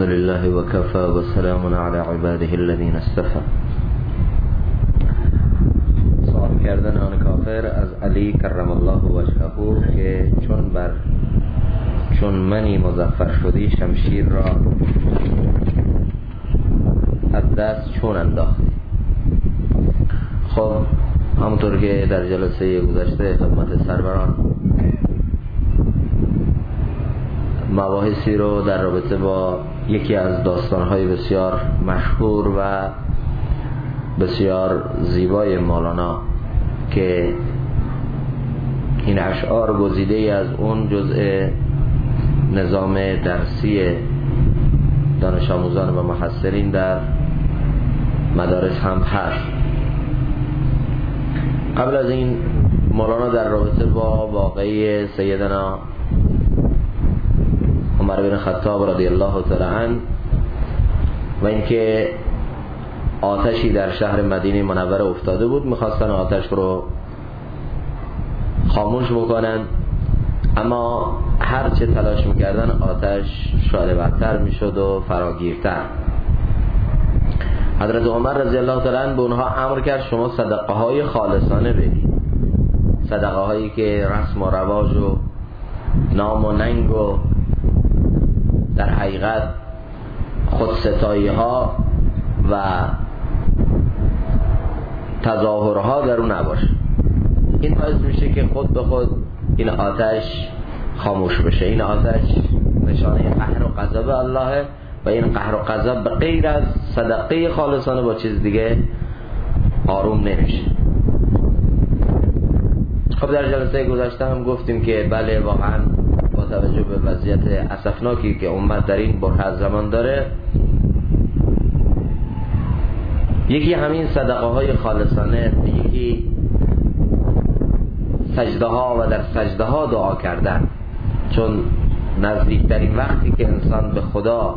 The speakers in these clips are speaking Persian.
لله وكفى وسلام على عباده الذين اصطفى. سوال کردن آن کافر از علی کرم الله وجهه که چون منی مظفر شدی شمشیر را از دست چون انداختی. خب همونطور که در جلسه گذشته خدمت سروران مباحثی رو در رابطه با یکی از داستان‌های بسیار مشهور و بسیار زیبای مولانا که این اشعار گزیده از اون جزء نظام درسی دانش آموزان و محصلین در مدارس هم هست. قبل از این مولانا در رابطه با واقعه سیدنا عمر بن خطاب رضی الله تعالی عنه و اینکه آتشی در شهر مدینه منوره افتاده بود، میخواستن آتش رو خاموش بکنن، اما هر چه تلاش میکردن آتش شعله بدتر میشد و فراگیرتر. حضرت عمر رضی الله تعالی عنه به اونها امر کرد شما صدقه های خالصانه بدید، صدقه هایی که رسم و رواج و نام و ننگ و در حقیقت خودستایی ها و تظاهرها در اون نباشه. این باعث میشه که خود به خود این آتش خاموش بشه. این آتش نشانه قهر و غضب الله و این قهر و غضب به غیر از صدقه خالصانه با چیز دیگه آروم نمیشه. خب در جلسه گذشته هم گفتیم که بله واقعا با توجه به وضعیت اسفناکی که امت در این بحران زمان داره، یکی همین صدقه های خالصانه، یکی سجده ها و در سجده ها دعا کردن، چون نزدیکترین وقتی که انسان به خدا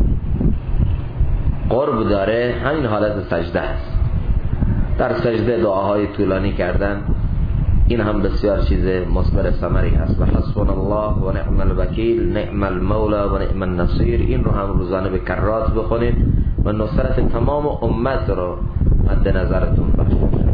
قرب داره همین حالت سجده است. در سجده دعاهای طولانی کردن، این هم بسیار چیز مثمر ثمری هست. و حسبنا الله و نعم الوکیل نعم المولا و نعم النصیر، این رو هم روزانه به کرات بخونید و نصرت تمام امت رو مد نظرتون باشید.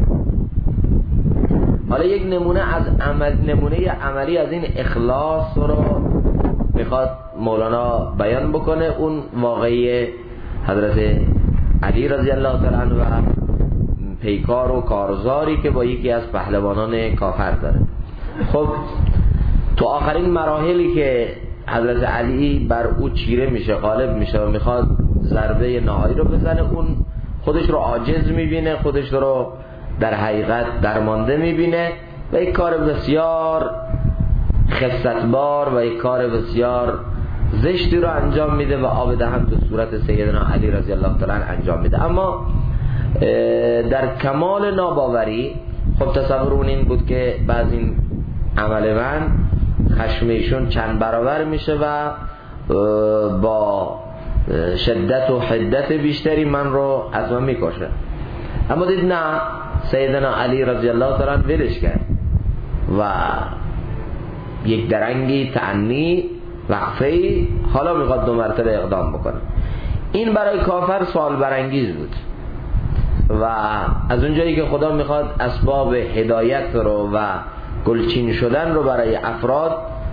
حالا یک نمونه عملی از این اخلاص رو میخواد مولانا بیان بکنه، اون واقعی حضرت علی رضی الله تعالی عنه و پیکار و کارزاری که با یکی از پهلوانان کافر داره. خب تو آخرین مراحلی که حضرت علی بر او چیره میشه، غالب میشه و میخواد ضربه نهایی رو بزنه، اون خودش رو عاجز میبینه، خودش رو در حقیقت درمانده میبینه و یک کار بسیار خستبار و یک کار بسیار زشتی رو انجام میده و آب دهن تو صورت سیدنا علی رضی الله تعالی عنه انجام میده. اما در کمال ناباوری خب تصور این بود که بعض این عمل من خشم ایشون چند برابر میشه و با شدت و حدت بیشتری من رو از من میکشه. اما دید نه، سیدنا علی رضی الله تعالی عنه ولش کرد و یک درنگی تعنی وقفه‌ای حالا میخواد 2 مرتبه اقدام بکنه. این برای کافر سوال برانگیز بود و از اونجایی که خدا میخواد اسباب هدایت رو و گلچین شدن رو برای افراد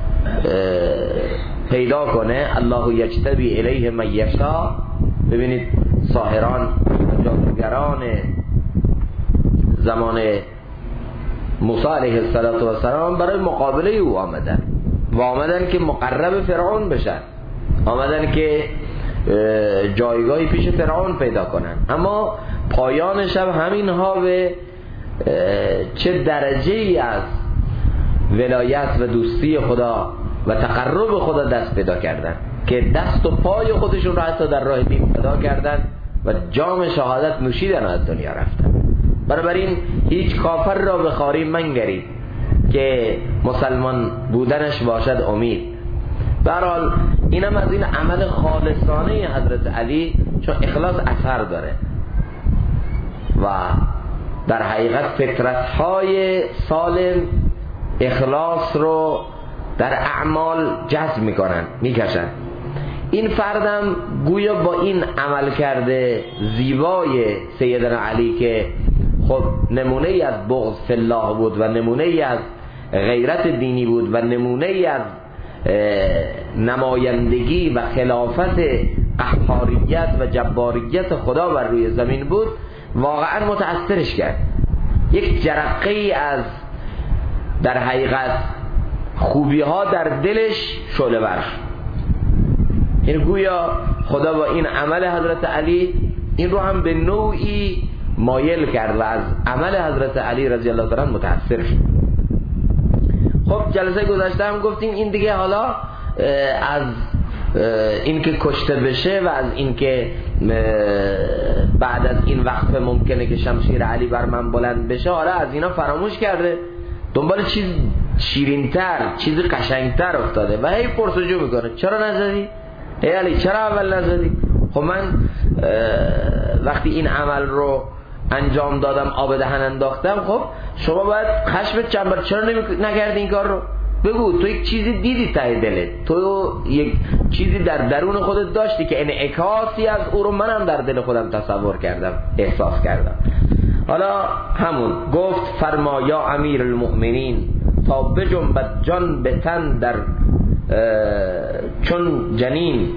پیدا کنه، الله یجتبی الیه من یشاء. ببینید ساحران جادوگران زمان موسی علیه السلام برای مقابله او آمدن که مقرب فرعون بشن، آمدن که جایگاهی پیش فرعون پیدا کنن. اما پایان شب همینها به چه درجه ای از ولایت و دوستی خدا و تقرب خدا دست پیدا کردن که دست و پای خودشون را حتی در راه دین فدا کردن و جام شهادت نوشیدن و از دنیا رفتن. بنابراین هیچ کافر را به خواری منگرید که مسلمان بودنش باشد امید. به هر حال اینم از این عمل خالصانه حضرت علی، چون اخلاص اثر داره و در حقیقت فطرت‌های سالم اخلاص رو در اعمال جذب میکنن، میکشن. این فردم گویا با این عمل کرده زیبای سیدنا علی که خب نمونه ای از بغض فی الله بود و نمونه ای از غیرت دینی بود و نمونه ای از نمایندگی و خلافت قهاریت و جباریت خدا بر روی زمین بود، واقعا متأثرش کرد. یک جرقه ای از در حقیقت خوبی ها در دلش شعله ور. این گویا خدا با این عمل حضرت علی این رو هم به نوعی مایل کرد و از عمل حضرت علی رضی الله عنه متأثر شد. خب جلسه گذشته هم گفتیم این دیگه حالا از اینکه کشته بشه و از اینکه بعد از این وقفه ممکنه که شمشیر علی بر من بلند بشه، حالا از اینا فراموش کرده، دنبال چیز شیرین‌تر، چیز قشنگتر افتاده و هی پرسجو میکنه چرا نزدی؟ ای علی چرا اول نزدی؟ خب من وقتی این عمل رو انجام دادم، آب دهن انداختم، خب شما باید خشمت چنبر، چرا نکردی این کار رو؟ بگو تو یک چیزی دیدی ته دلت، تو یک چیزی در درون خودت داشتی که انعکاسی از او رو منم در دل خودم تصور کردم، احساس کردم. حالا همون گفت فرما یا امیر المؤمنین تا بجنبد جان به تن در چون جنین.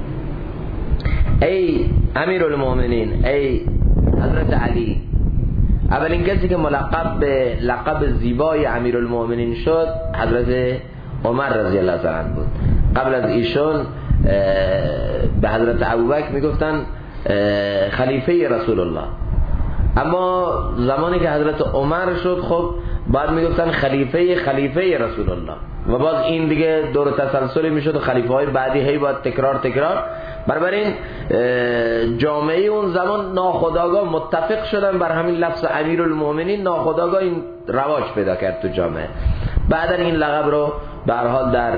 ای امیر المؤمنین، ای حضرت علی، اولین کسی که ملقب به لقب زیبای امیر المؤمنین شد حضرت عمر رضی الله عنه بود. قبل از ایشون به حضرت ابوبکر میگفتن خلیفه رسول الله، اما زمانی که حضرت عمر شد خب بعد میگفتن خلیفه رسول الله و باز این دیگه دور تسلسلی میشد و خلیفه های بعدی هی باید تکرار. بنابراین جامعه اون زمان ناخودآگاه متفق شدن بر همین لفظ امیر المؤمنین، ناخودآگاه این رواج پیدا کرد تو جامعه. بعدا این لقب رو به هر حال در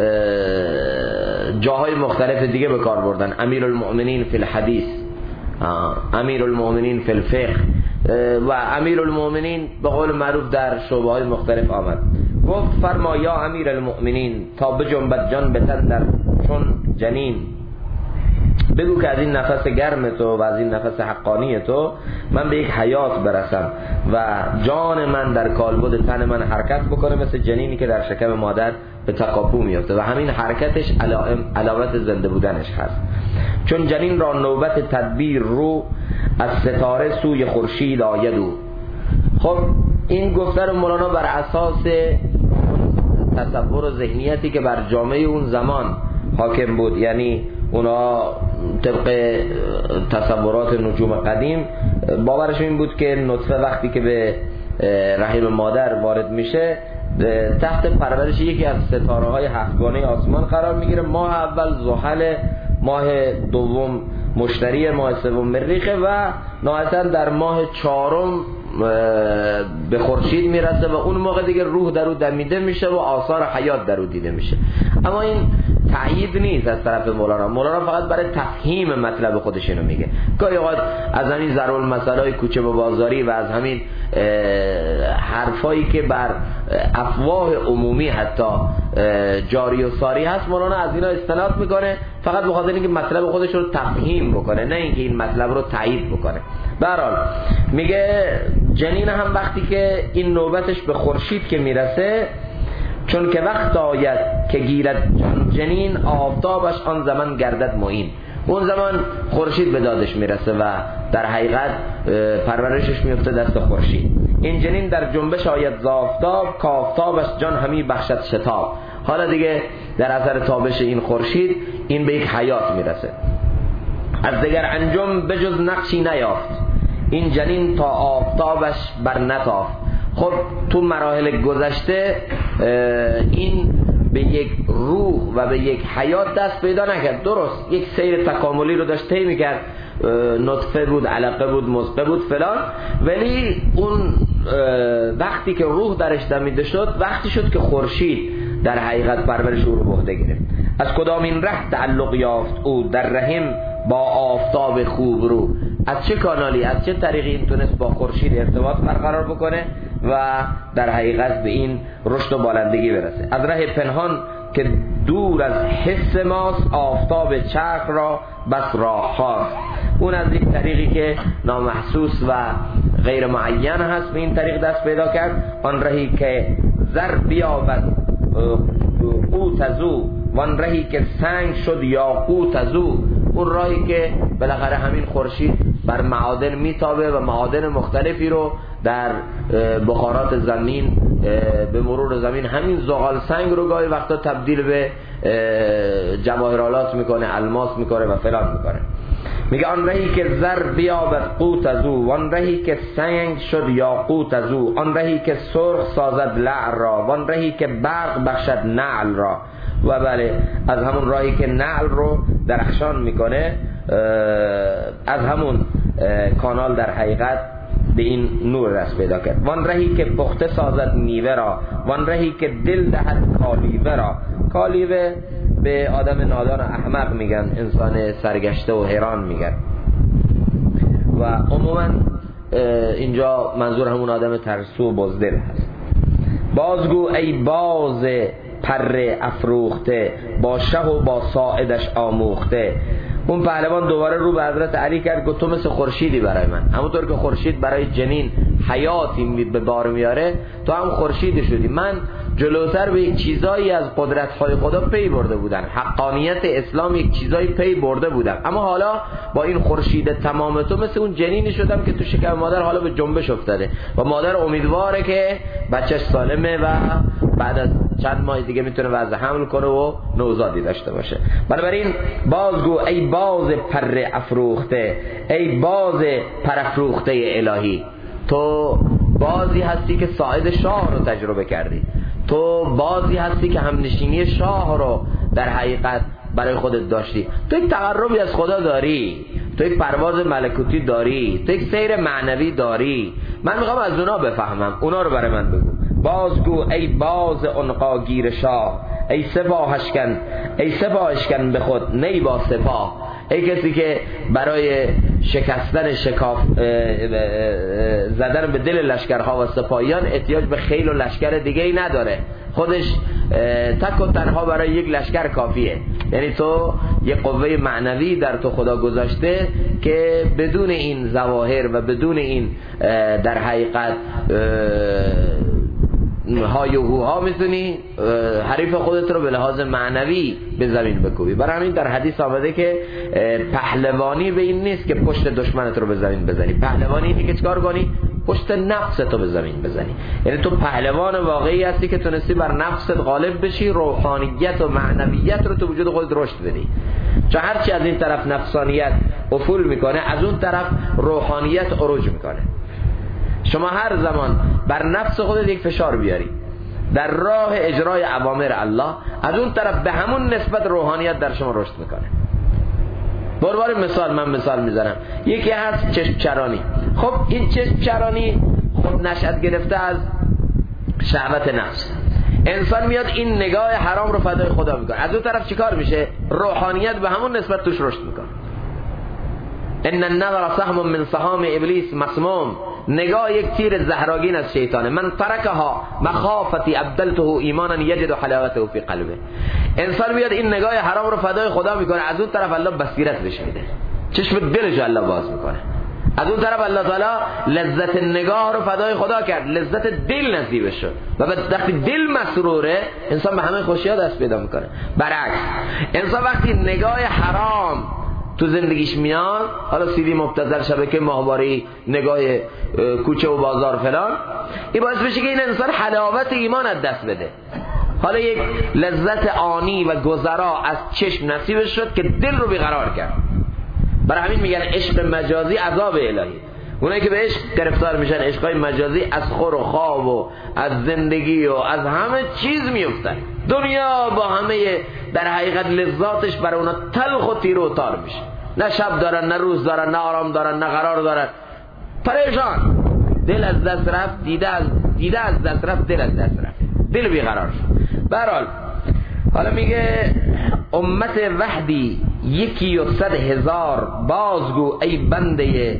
جاهای مختلف دیگه به کار بردن، امیر المؤمنین فی الحدیث، امیر المؤمنین فی الفقه و امیر المؤمنین به قول معروف در شعبه های مختلف آمد. گفت فرما یا امیر المؤمنین تا بجنبد جان به تن در چون جنین. بگو که از این نفس گرم تو و از این نفس حقانی تو من به یک حیات برسم و جان من در کالبد تن من حرکت بکنه مثل جنینی که در شکم مادر به تقاپو میفته و همین حرکتش علامت زنده بودنش هست. چون جنین را نوبت تدبیر رو از ستاره سوی خورشید آیدو. خب این گفتن مولانا بر اساس تصور و ذهنیتی که بر جامعه اون زمان حاکم بود، یعنی اونا طبق تصورات نجوم قدیم باورش این بود که نطفه وقتی که به رحم مادر وارد میشه تحت پرورش یکی از ستاره های هفتگانه آسمان قرار میگیره. ماه اول زحل، ماه دوم مشتری، ماه سوم مریخ و نهایتا در ماه چهارم به خورشید میرسه و اون موقع دیگه روح در او دمیده میشه و آثار حیات در او دیده میشه. اما این تأیید نیست از طرف مولانا فقط برای تفهیم مطلب خودش اینو میگه. گاهی اوقات از همین ضرورالمثل‌های کوچه و بازاری و از همین حرفایی که بر افواه عمومی حتی جاری و ساری هست مولانا از اینا استناد میکنه فقط به خاطر اینکه مطلب خودش رو تفهیم بکنه، نه اینکه این مطلب رو تایید بکنه. به هر حال میگه جنین هم وقتی که این نوبتش به خورشید که میرسه، چون که وقت آید که گیرد جنین آفتابش آن زمان گردد معین. اون زمان خورشید به دادش میرسه و در حقیقت پرورشش میفته دست خورشید. این جنین در جنبش آید ز آفتاب که آفتابش جان همی بخشد شتاب. حالا دیگه در اثر تابش این خورشید این به یک حیات میرسه. از دیگر انجم بجز نقشی نیافت، این جنین تا آفتابش بر نتافت. خب تو مراحل گذشته این به یک روح و به یک حیات دست پیدا نکرد. درست یک سیر تکاملی رو داشت طی میکرد، نطفه بود، علقه بود، مضغه بود فلان، ولی اون وقتی که روح درش دمیده شد وقتی شد که خورشید در حقیقت پرورش او رو به عهده گرفت. از کدام این ره تعلق یافت او در رحم با آفتاب خوب رو. از چه کانالی، از چه طریقی این تونست با خورشید ارتباط برقرار بکنه و در حقیقت به این رشد و بالندگی برسه. از راه پنهان که دور از حس ماست، آفتاب چرخ را بس راه هاست. اون از یک طریقی که نامحسوس و غیر معین هست به این طریق دست پیدا کرد. آن رهی که زر بیابد قوت ازو، وان رهی که سنگ شد یاقوت ازو. اون راهی که بالاخره همین خورشید بر معادن میتابه و معادن مختلفی رو در بخارات زمین به مرور زمین همین زغال سنگ رو گاهی وقتا تبدیل به جواهرالات میکنه، الماس میکنه و فلان میکنه. میگه آن رهی که زر بیابد قوت ازو، وان رهی که سنگ شد یاقوت ازو. آن رهی که سرخ سازد لعل را، وان رهی که برق بخشد نعل را. و بله، از همون راهی که نعل رو درخشان میکنه، از همون کانال در حقیقت به این نور دست پیدا کرد. وان رهی که پخته سازد میوه را، وان رهی که دل دهد کالیوه را. کالیوه به آدم نادان و احمق میگن، انسان سرگشته و حیران میگن. و عموما اینجا منظور همون آدم ترسو و بزدل هست. بازگو ای باز پر افروخته، با شه و با ساعدش آموخته. اون پهلوان دوباره رو به حضرت علی کرد، گفت تو مثل خورشیدی برای من. همونطور که خورشید برای جنین حیاتی به بار میاره، تو هم خورشید شدی. من جلوتر به یک چیزایی از قدرت‌های خدا پی برده بودم، حقانیت اسلام یک چیزایی پی برده بودم، اما حالا با این خورشید تمام تو مثل اون جنینی شدم که تو شکم مادر حالا به جنبش افتاده و مادر امیدواره که بچهش سالمه و بعد از چند ماه دیگه میتونه وضع حمل کنه و نوزادی داشته باشه. بنابراین بازگو ای باز پر افروخته، ای باز پر افروخته الهی، تو بازی هستی که ساعد شاه رو تجربه کردی، تو بازی هستی که همنشینی شاه رو در حقیقت برای خودت داشتی، تو یک تقربی از خدا داری، تو یک پرواز ملکوتی داری، تو یک سیر معنوی داری. من میخوام از اونا بفهمم، اونا رو برای من بگو. بازگو ای باز عنقاگیر شاه، ای سپاهشکن، ای سپاهشکن به خود نی با سپاه. ای کسی که برای شکستن شکاف زدن به دل لشکرها و سپاهیان احتیاج به خیل و لشکر دیگه ای نداره، خودش تک و تنها برای یک لشکر کافیه. یعنی تو یک قوه معنوی در تو خدا گذاشته که بدون این ظواهر و بدون این در حقیقت های و هوها میتونی حریف خودت رو به لحاظ معنوی به زمین بکوبی. برای همین در حدیث آمده که پهلوانی به این نیست که پشت دشمنت رو به زمین بزنی، پهلوانی اینه که چکار کنی؟ پشت نفست رو به زمین بزنی. یعنی تو پهلوان واقعی هستی که تونستی بر نفست غالب بشی، روحانیت و معنویت رو تو وجود خودت رشد بدی. چون هرچی از این طرف نفسانیت افول میکنه، از اون طرف روحانیت عروج میکنه. شما هر زمان بر نفس خودت یک فشار بیاری در راه اجرای اوامر الله، از اون طرف به همون نسبت روحانیت در شما رشد میکنه. بربار من مثال میزنم، یکی هست چشم چرانی. خب این چشم چرانی خب نشأت گرفته از شهوت نفس. انسان میاد این نگاه حرام رو فدای خدا میکنه، از اون طرف چیکار میشه؟ روحانیت به همون نسبت توش رشد میکنه. ان النظر سهم من سهام ابلیس مسموم، نگاه یک تیر زهراگین از شیطانه. من ترکها مخافتی ابدلته ایمانا یجد حلاوته فی قلبه. انسان بیاد این نگاه حرام رو فدای خدا میکنه، از اون طرف الله بصیرت بهش میده، چشم دلش الله باز میکنه. از اون طرف الله تعالی لذت نگاه رو فدای خدا کرد، لذت دل نصیب شد و وقتی دل مسروره انسان به همه خوشی‌ها دست پیدا میکنه. برعکس انسان وقتی نگاه حرام تو زندگیش میاد، حالا سیدی مبتذل، شبکه ماهواره، نگاه کوچه و بازار فلان، این باعث بشه که این انسان حلاوت ایمان از دست بده. حالا یک لذت آنی و گذرا از چشم نصیبش شد که دل رو بیقرار کرد. برای همین میگن عشق مجازی عذاب الهی. اونایی که به عشق گرفتار میشن، عشقای مجازی، از خور و خواب و از زندگی و از همه چیز میفتن. دنیا با همه در حقیقت لذاتش برای اونا تلخ و تیر و تار میشه. نه شب دارن، نه روز دارن، نه آرام دارن، نه قرار دارن، پریشان. دل از دست رفت، دیده از دست رفت، دل از دست رفت، دل بیقرار شد. به هر حال حالا میگه امت وحدی 1,100,000 بازگو ای بنده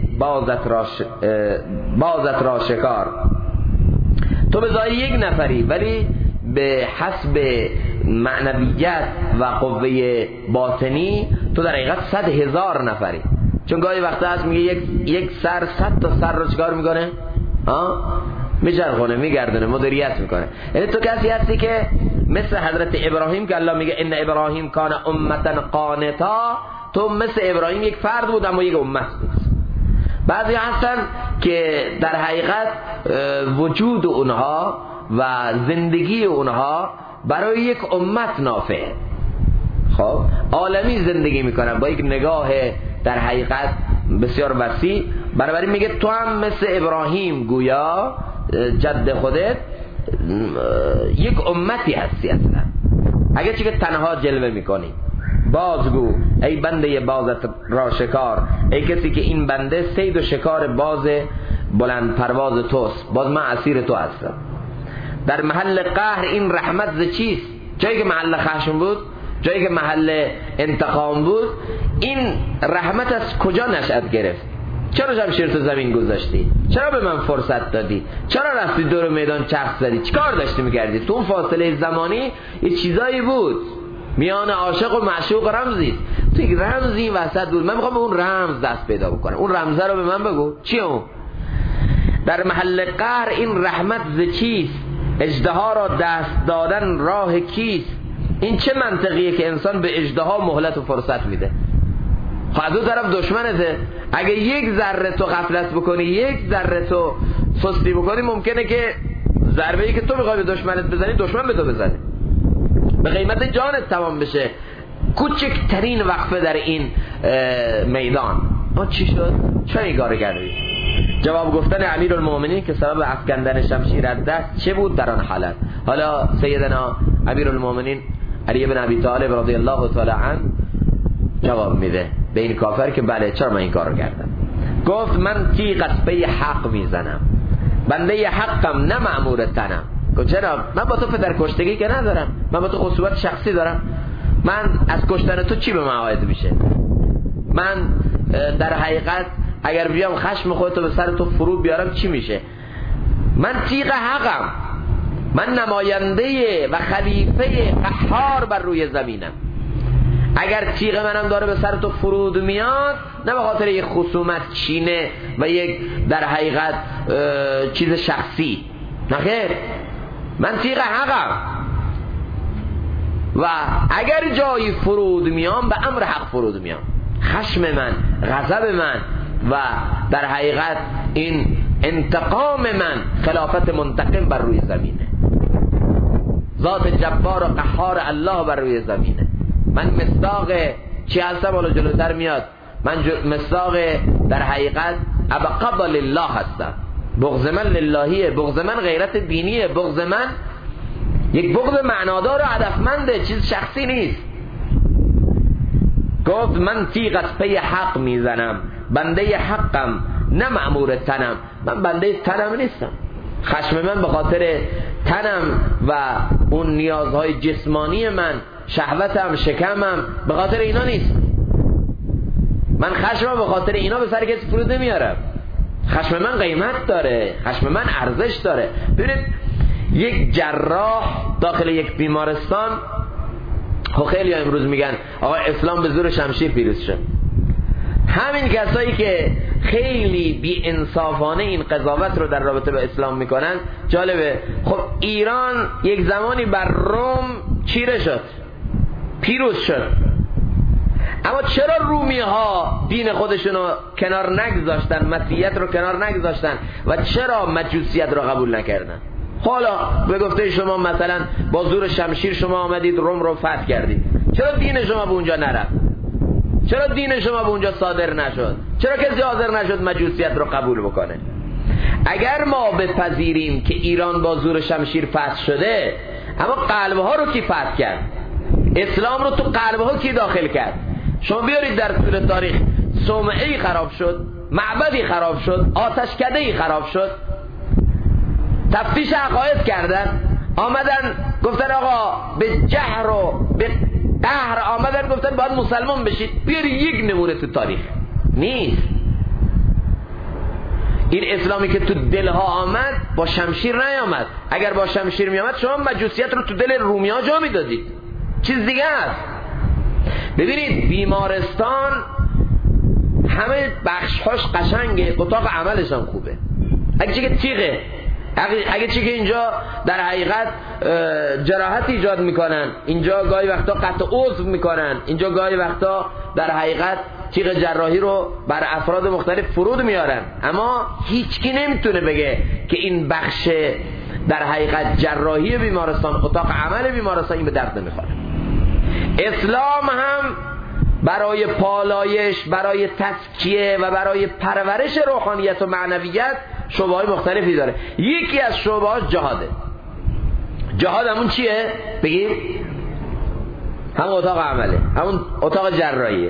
بازت را شکار. تو به ظاهر یک نفری ولی به حسب معنویت و قوه باطنی تو در حقیقت 100,000 نفری. چون گاهی وقتا هست میگه یک سر 100 تا سر رو چیکار میکنه؟ میچرخونه، میگردونه، مدیریت میکنه. یعنی تو کسی هستی که مثل حضرت ابراهیم که الله میگه ان ابراهیم کان امتا قانتا، تو مثل ابراهیم یک فرد بود اما یک امت بود. بعضی هستن که در حقیقت وجود اونها و زندگی اونها برای یک امت نافعه، خب عالمی زندگی میکنن با یک نگاه در حقیقت بسیار وسیع. بنابراین میگه تو هم مثل ابراهیم گویا جد خودت یک امتی هستی اصلا، اگه چی که تنها جلوه میکنی. بازگو ای بنده بازت را شکار، ای کسی که این بنده صید و شکار باز بلند پرواز توست، باز من اسیر تو هستم. در محل قهر این رحمت ز چیست؟ جایی که محل خشم بود، جایی که محل انتقام بود، این رحمت از کجا نشأت گرفت؟ چرا شمشیر تو زمین گذاشتی؟ چرا به من فرصت دادی؟ چرا رفتی دور میدان چرخ زدی؟ چیکار داشتی میکردی؟ تو اون فاصله زمانی یه چیزایی بود میان عاشق و معشوق، رمزی تو یک رمزی وسط بود. من میخوام به اون رمز دست پیدا بکنم. اون رمزه رو به من بگو چیه اون؟ در محل قهر این رحمت ز چیست؟ اژدها را دست دادن راه کیست؟ این چه منطقیه که انسان به اژدها مهلت و فرصت میده؟ خب از اون طرف دشمنته. اگه یک ذره تو غفلت بکنی، یک ذره تو سستی بکنی، ممکنه که ضربه‌ای که تو میخوای به دشمنت بزنی، دشمن به تو بزنه، به قیمت جانت تمام بشه. کوچکترین وقفه در این میدان چی شد؟ چه این کار کردی؟ جواب گفتن امیرالمومنین که سبب افکندن شمشیر از دست چه بود در آن حالت؟ حالا سیدنا امیرالمومنین علی بن ابی طالب رضی الله تعالی عنه جواب میده به این کافر که بله چرا من این کار رو کردم. گفت من تیغ از پی حق میزنم، بنده حقم نه مأمور تنم. گفت چرا؟ من با تو پدر کشتگی که ندارم، من با تو خصوصیت شخصی دارم. من از کشتن تو چی به من عاید میشه؟ من در حقیقت اگر بیام خشم خودتو به سر تو فرود بیارم چی میشه؟ من تیغ حقم، من نماینده و خلیفه قهار بر روی زمینم. اگر تیغ منم داره به سر تو فرود میاد، نه به خاطر یک خصومت چینه و یک در حقیقت چیز شخصی، نه خیر، من تیغ حقم و اگر جایی فرود میام به امر حق فرود میام. خشم من، غضب من و در حقیقت این انتقام من خلافت منتقم بر روی زمینه. ذات جبار و قهار الله بر روی زمینه. من مصداق چی هستم؟ حالا جلوتر میاد. من مصداق در حقیقت ابقب لله هستم. بغض من للهیه، بغض من غیرت دینیه، بغض من یک بغض معنادار و هدفمنده، چیز شخصی نیست. گفت من تیغ از پی حق میزنم، بنده حقم نه مأمور تنم. من بنده تنم نیستم. خشم من به خاطر تنم و اون نیازهای جسمانی من، شهوتم، شکمم، به خاطر اینا نیست. من خشمم به خاطر اینا به سر کسی فرود نمیارم. خشم من قیمت داره، خشم من ارزش داره. ببینید یک جراح داخل یک بیمارستان، خیلی امروز میگن آقا اسلام به زور شمشیر پیروز شد. همین کسایی که خیلی بی انصافانه این قضاوت رو در رابطه با اسلام میکنن، جالبه، خب ایران یک زمانی بر روم چیره شد، پیروز شد، اما چرا رومی ها دین خودشون رو کنار نگذاشتن، مسیحیت رو کنار نگذاشتن و چرا مجوسیت رو قبول نکردن؟ حالا به گفته شما مثلا با زور شمشیر شما آمدید روم رو فتح کردید، چرا دین شما به اونجا نرفت؟ چرا دین شما به اونجا صادر نشد؟ چرا کسی حاضر نشد مجوسیت رو قبول بکنه؟ اگر ما بپذیریم که ایران با زور شمشیر فتح شده، اما قلبها رو کی فتح کرد؟ اسلام رو تو قلبها کی داخل کرد؟ شما بیارید در طول تاریخ صومعه‌ای خراب شد، معبدی خراب شد، آتشکده‌ای خراب شد، تفتیش عقاید کردن، آمدن گفتن آقا به جهر و به قهر آمدن گفتن باید مسلمان بشید. بیاری یک نمونه تو تاریخ نیست. این اسلامی که تو دلها آمد با شمشیر نیامد. اگر با شمشیر میامد شما مجوسیت رو تو دل رومی ها جا میدادید. چیز دیگه است. ببینید بیمارستان همه بخش‌هاش قشنگه، اتاق عملش هم خوبه. اگه چی که تیغه، اگه چی که اینجا در حقیقت جراحت ایجاد میکنن، اینجا گاهی وقتا قطع عضو میکنن، اینجا گاهی وقتا در حقیقت تیغ جراحی رو بر افراد مختلف فرود میارن، اما هیچکی نمیتونه بگه که این بخش در حقیقت جراحی بیمارستان، اتاق عمل بیمارستان این به درد نمیخوره. اسلام هم برای پالایش، برای تزکیه و برای پرورش روحانیت و معنویت شعبه‌های مختلفی داره. یکی از شعبه‌هاش جهاده. جهاد همون چیه؟ بگیم همون اتاق عمله، همون اتاق جراحیه.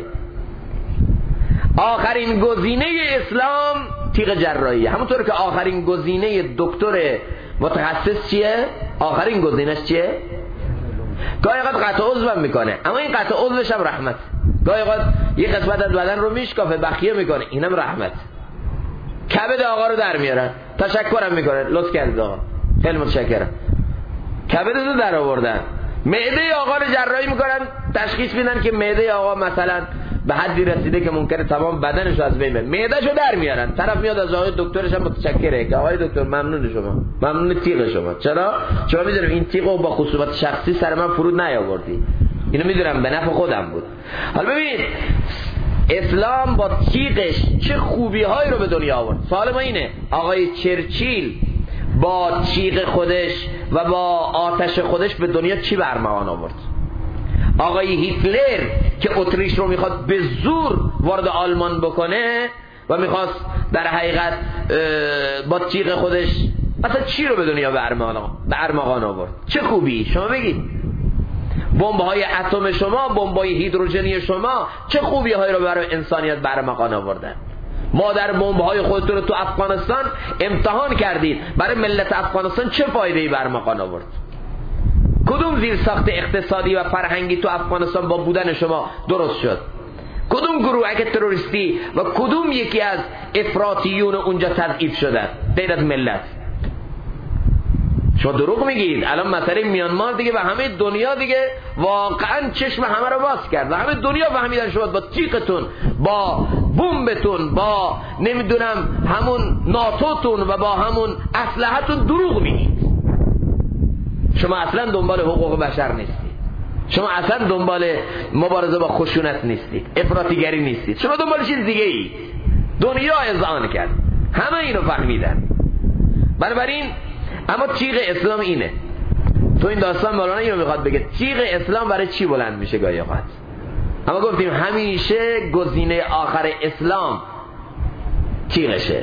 آخرین گزینه اسلام تیغ جراحیه. همونطور که آخرین گزینه دکتر متخصص چیه؟ آخرین گزینش چیه؟ گاهی اوقات قطع عضو میکنه، اما این قطع عضوش هم رحمت. گاهی اوقات یه قسمت از بدن رو میشکافه، بخیه میکنه، اینم رحمت. کبد آقا رو در میارن، تشکرم میکنه، لطف کردید آقا، خیلی متشکرم، کبد رو در آوردن. معده آقا رو جراحی میکنن، تشخیص میدن که معده آقا مثلا به حدی رسیده که ممکنه تمام بدنش از بین بره، معدهشو در میارن. طرف میاد از آقای دکترش هم متشکره که آقای دکتر ممنون شما، ممنون تیغ شما. چرا میدونم این تیغو با خصوصیت شخصی سر من فرود نیاوردی، اینو میدونم به نفع خودم بود. حالا ببین اسلام با تیغش چه خوبی هایی رو به دنیا آورد. سوال ما اینه آقای چرچیل با تیغ خودش و با آتش خودش به دنیا چی برمغان آورد؟ آقای هیتلر که اتریش رو میخواد به زور وارد آلمان بکنه و میخواست در حقیقت با تیغ خودش اصلا چی رو به دنیا برمغان آورد؟ چه خوبی؟ شما بگید. بمب‌های اتم شما، بمب‌های هیدروژنی شما چه خوبی‌هایی رو برای انسانیت برمغان آوردن؟ ما در بمب‌های خودتون رو تو افغانستان امتحان کردید، برای ملت افغانستان چه فایده‌ای برمغان آورد؟ کدوم زیرساخت اقتصادی و فرهنگی تو افغانستان با بودن شما درست شد؟ کدوم گروهک تروریستی و کدوم یکی از افراطیون اونجا تضعیف شدن غیر از ملت؟ شما دروغ میگید. الان مسئله میانمار دیگه و همه دنیا دیگه واقعا چشم همه رو باز کرد و همه دنیا فهمیدن شما با تیغتون، با بمبتون، با نمیدونم همون ناتوتون و با همون اسلحه‌تون دروغ میگید. شما اصلا دنبال حقوق بشر نیستید، شما اصلا دنبال مبارزه با خشونت نیستید، افراطیگری نیستید، شما دنبال چیز دیگه اید. دنیا اذعان کرد، همه اینو فهمیدن. بنابراین اما تیغ اسلام اینه. تو این داستان مولانا اینو میخواد بگه، تیغ اسلام برای چی بلند میشه گاهی اوقات؟ اما گفتیم همیشه گزینه آخر اسلام تیغشه.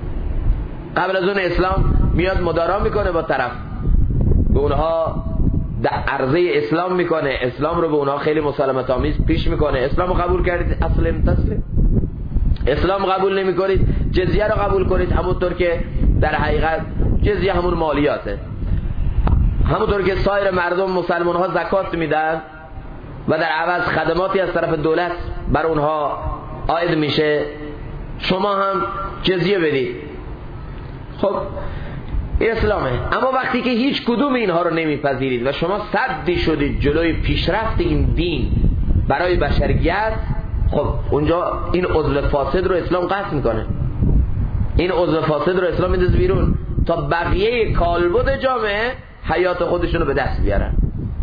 قبل از اون اسلام میاد مدارا میکنه با طرف، به اونها در عرضه اسلام میکنه، اسلام رو به اونها خیلی مسالمت آمیز پیش میکنه. اسلام رو قبول کردید اسلم تسلیم، اسلام قبول نمی کنید جزیه رو قبول کنید. همونطور که در حقیقت جزیه همون مالیاته، همونطور که سایر مردم مسلمان ها زکات میدن و در عوض خدماتی از طرف دولت بر اونها عاید میشه، شما هم جزیه بدید. خب اسلامه. اما وقتی که هیچ کدوم اینها رو نمیپذیرید و شما سدی شدید جلوی پیشرفت این دین برای بشریت، خب اونجا این عضو فاسد رو اسلام قطع میکنه. این عضو فاسد رو اسلام میندازه بیرون تا بقیه کالبد جامعه حیات خودشون رو به دست بیارن.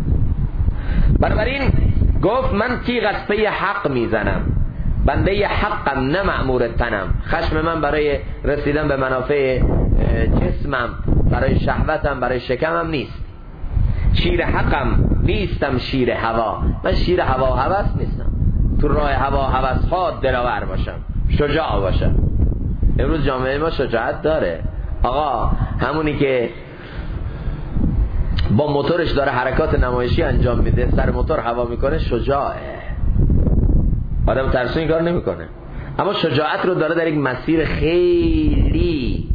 بنابراین گفت من تیغ از پی حق میزنم، بنده حقم نه مأمور تنم. خشم من برای رسیدن به منافع جسمم، برای شهوتم، برای شکمم نیست. شیر حقم نیستم، شیر هوا. من شیر هوا و هوس نیستم. تو راه هوا و هوس ها دلاور باشم، شجاع باشم. امروز جامعه ما شجاعت داره. آقا همونی که با موتورش داره حرکات نمایشی انجام میده، سر موتور هوا میکنه، شجاعه. آدم ترسو این کار نمیکنه، اما شجاعت رو داره در یک مسیر خیلی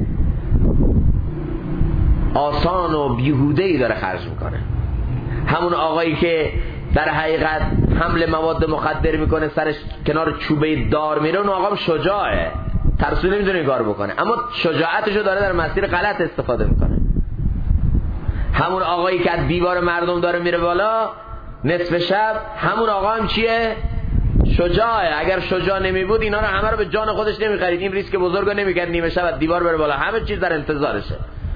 آسان و بیهوده‌ای داره خرج میکنه. همون آقایی که در حقیقت حمل مواد مخدر میکنه، سرش کنار چوبه دار میره، اون آقا شجاعه، ترسو نمیدونه این کار بکنه، اما شجاعتش رو داره در مسیر غلط استفاده میکنه. همون آقایی که از دیوار مردم داره میره بالا، نصف شب همون آقا هم چیه؟ شجاعه. اگر شجاع نمی بود اینا رو همه رو به جان خودش نمی خرید، این ریسک بزرگ رو نمی کرد نیمه شب از دیوار بره بالا، همه چیز در انتظارشه.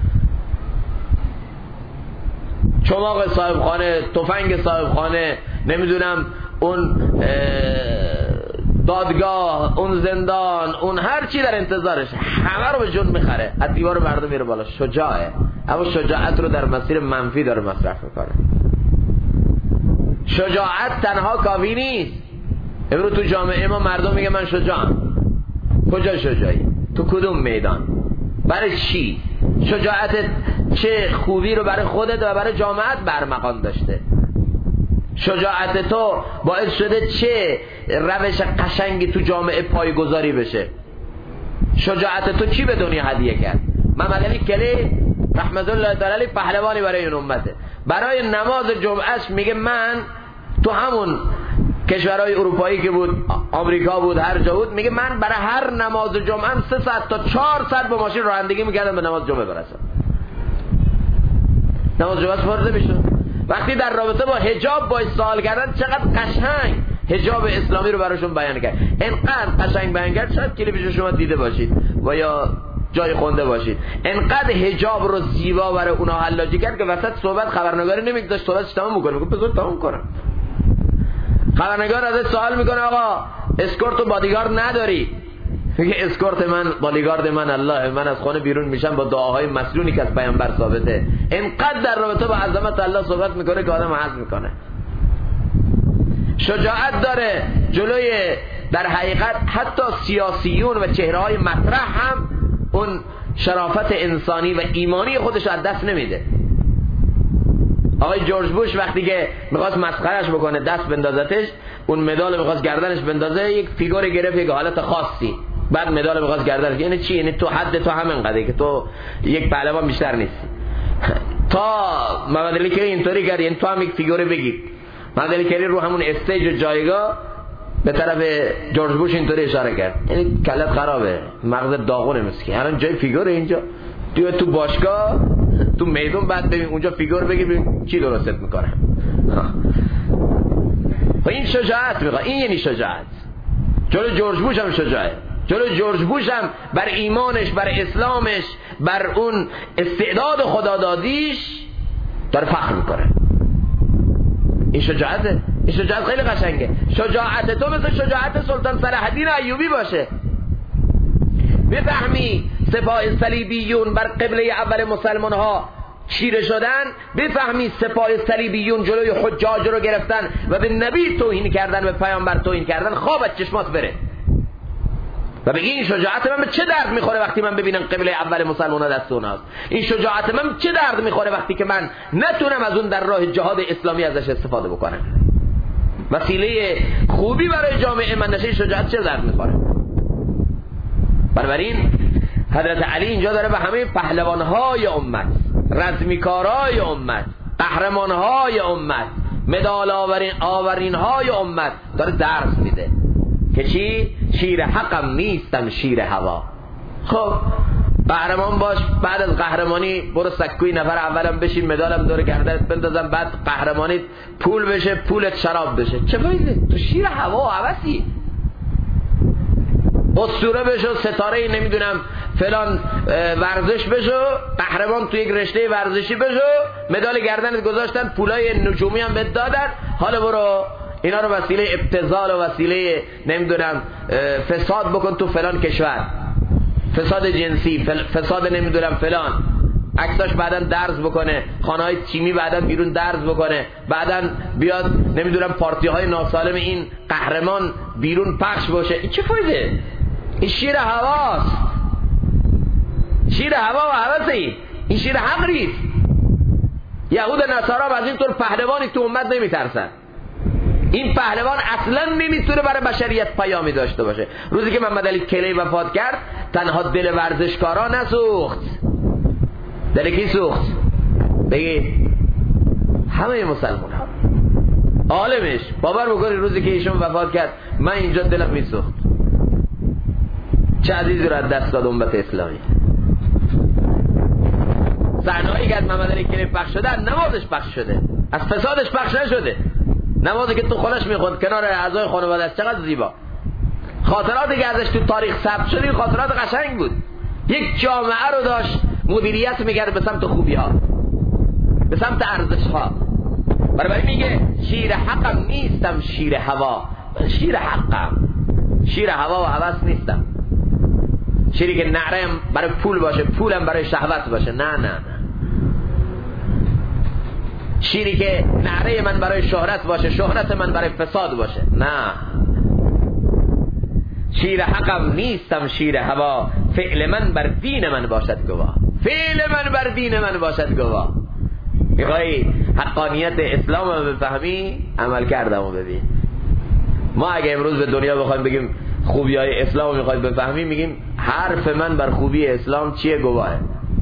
چماق صاحب خانه، تفنگ صاحب خانه، نمیدونم اون دادگاه، اون زندان، اون هر چی در انتظارش، همه رو به جون میخره، از دیوار مردم میره بالا. شجاعه. اما شجاعت رو در مسیر منفی داره مصرف میکنه. شجاعت تنها کافی نیست. امروز تو جامعه ما مردم میگه من شجاعم. کجا شجاعی؟ تو کدوم میدان؟ برای چی؟ شجاعت چه خوبی رو برای خودت و برای جامعت برمغان داشته؟ شجاعت تو باعث شده چه روش قشنگی تو جامعه پایگذاری بشه؟ شجاعت تو چی به دنیا هدیه کرد؟ محمد علی کلی رحمت الله تعالی پهلوانی برای این امته. برای نماز جمعهش میگه من تو همون کشورهای اروپایی که بود، آمریکا بود، هر جا بود، میگه من برای هر نماز جمعه 3 ساعت تا 4 ساعت با ماشین رانندگی میکردم به نماز جمعه برسم. نماز جمعه فرض میشه. وقتی در رابطه با حجاب با سوال کردن چقدر قشنگ حجاب اسلامی رو براشون بیان کرد، اینقدر قشنگ بیان کرد شاید کلیپش شما دیده باشید و یا جای خونده باشید. اینقدر حجاب رو زیبا برای اونها حلاجی کرد که وسط صحبت خبرنگاری نمیگذاشت صحبتش تمام میکنه. میگه بذار تمام کنم. خبرنگار ازش سوال میکنه آقا اسکورت و بادیگارد نداری؟ میگه اسکورت من، بادیگارد من الله، من از خانه بیرون میشم با دعاهای مسنونی که از پیامبر ثابته. اینقدر در رابطه با عظمت الله صحبت میکنه که آدم حظ میکنه. شجاعت داره جلوی در حقیقت حتی سیاسیون و چهره‌های مطرح هم اون شرافت انسانی و ایمانی خودش از دست نمیده. آقای جورج بوش وقتی که میخواست مسخرش بکنه دست بندازتش، اون مدال میخواست گردنش بندازه، یک فیگور گرفت یک حالت خاصی، بعد مدال میخواست گردنش. یعنی چی؟ یعنی تو حد تو همینقدره که تو یک پهلوان بیشتر نیستی. تا محمد علی کلی اینطوری کرد، یعنی تو هم یک فیگور بگیر. محمد علی کلی رو همون استیج و جایگاه به طرف جورج بوش اینطوری اشاره کرد، یعنی کلت خرابه، مغز داغونه مسکی، الان جای فیگور اینجا تو باشگاه تو میدون، بعد ببین اونجا فیگور بگیر ببین چی درستت میکنه. و این شجاعت میخواد. این یعنی شجاعت. جلو جورج بوش هم شجاعه. جلو جورج بوش هم بر ایمانش، بر اسلامش، بر اون استعداد خدادادیش داره فخر میکنه. این شجاعته. این شجاعت خیلی قشنگه. شجاعت تو مثل شجاعت سلطان صلاح الدین ایوبی باشه. بفهمی سپاه صلیبیون بر قبله اول مسلمان ها چیره شدن، بفهمی سپاه صلیبیون جلوی حجاج رو گرفتن و به نبی توهین کردن، به پیامبر توهین کردن، خوابت چشمات بره و بگی این شجاعت من به چه درد میخوره وقتی من ببینم قبله اول مسلمان ها دست اوناست. این شجاعت من چه درد میخوره وقتی که من نتونم از اون در راه جهاد اسلامی ازش استفاده بکنم. وسیله خوبی برای جامعه من نشه، شجاعت چه درد میخوره. بنابراین حضرت علی اینجا داره به همه پهلوانهای امت، رزمیکارهای امت، قهرمانهای امت، مدال آورینهای امت داره درس میده که چی؟ شیر حقم نیستم شیر هوا. خب قهرمان باش، بعد از قهرمانی برو سکوی نفر اولم بشین، مدالم دور گردنت بندازم، بعد قهرمانی پول بشه، پولت شراب بشه، چه فایده؟ تو شیر هوا و هوسی. اسطوره بشو، ستاره نمیدونم فلان ورزش بشو، قهرمان تو یک رشته ورزشی بشو، مدال گردنت گذاشتن، پولای نجومی هم بهت دادن، حالا برو اینا رو وسیله ابتذال و وسیله نمیدونم فساد بکن تو فلان کشور، فساد جنسی، فساد نمیدونم فلان، عکساش بعدن درز بکنه، خانه‌های تیمی بعدن بیرون درز بکنه، بعدن بیاد نمیدونم پارتی های ناسالم این قهرمان بیرون پخش باشه. این چه فایده؟ این شیر هواست، شیر هوا و هوسی. این شیر حق نیست. یهود و نصارا از این طور پهلوانی تو امت نمیترسن. این پهلوان اصلا نمیتونه برای بشریت پیامی داشته باشه. روزی که محمد علی کلی وفات کرد، تنها دل ورزشکارا نسوخت. دل کی سوخت؟ بگید همه مسلمان ها. عالمش باور بکنید روزی که ایشون وفات کرد، من اینجا دلم میسوخت. چه عزیزی رو از دست داد امت اسلامی. صحنه‌ای که از محمد علی کلی پخش شده، از نمازش پخش شده، از فسادش پخش نشده. نمازی که تو خودش میخوند کنار اعضای خانواده است چقدر زیبا. خاطراتی که ازش تو تاریخ ثبت شد خاطرات قشنگ بود. یک جامعه رو داشت مدیریت میکرد به سمت خوبی ها، به سمت ارزش ها. برای میگه شیر حقم نیستم شیر هوا. من شیر حقم، شیر هوا و هوس نیستم. شیری که نعره‌ام برای پول باشه، پولم برای شهوت باشه. نه. شیری که نعره من برای شهرت باشه، شهرت من برای فساد باشه. نه. شیر حقم نیستم شیر هوا، فعل من بر دین من باشد گواه. فعل من بر دین من باشد گواه. میخوایی حقانیت اسلام رو بفهمی، عمل کردم رو ببین. ما اگه امروز به دنیا بخوایم بگیم خوبی های اسلام رو میخواید بفهمی، میگیم حرف من بر خوبی اسلام چیه گواهه.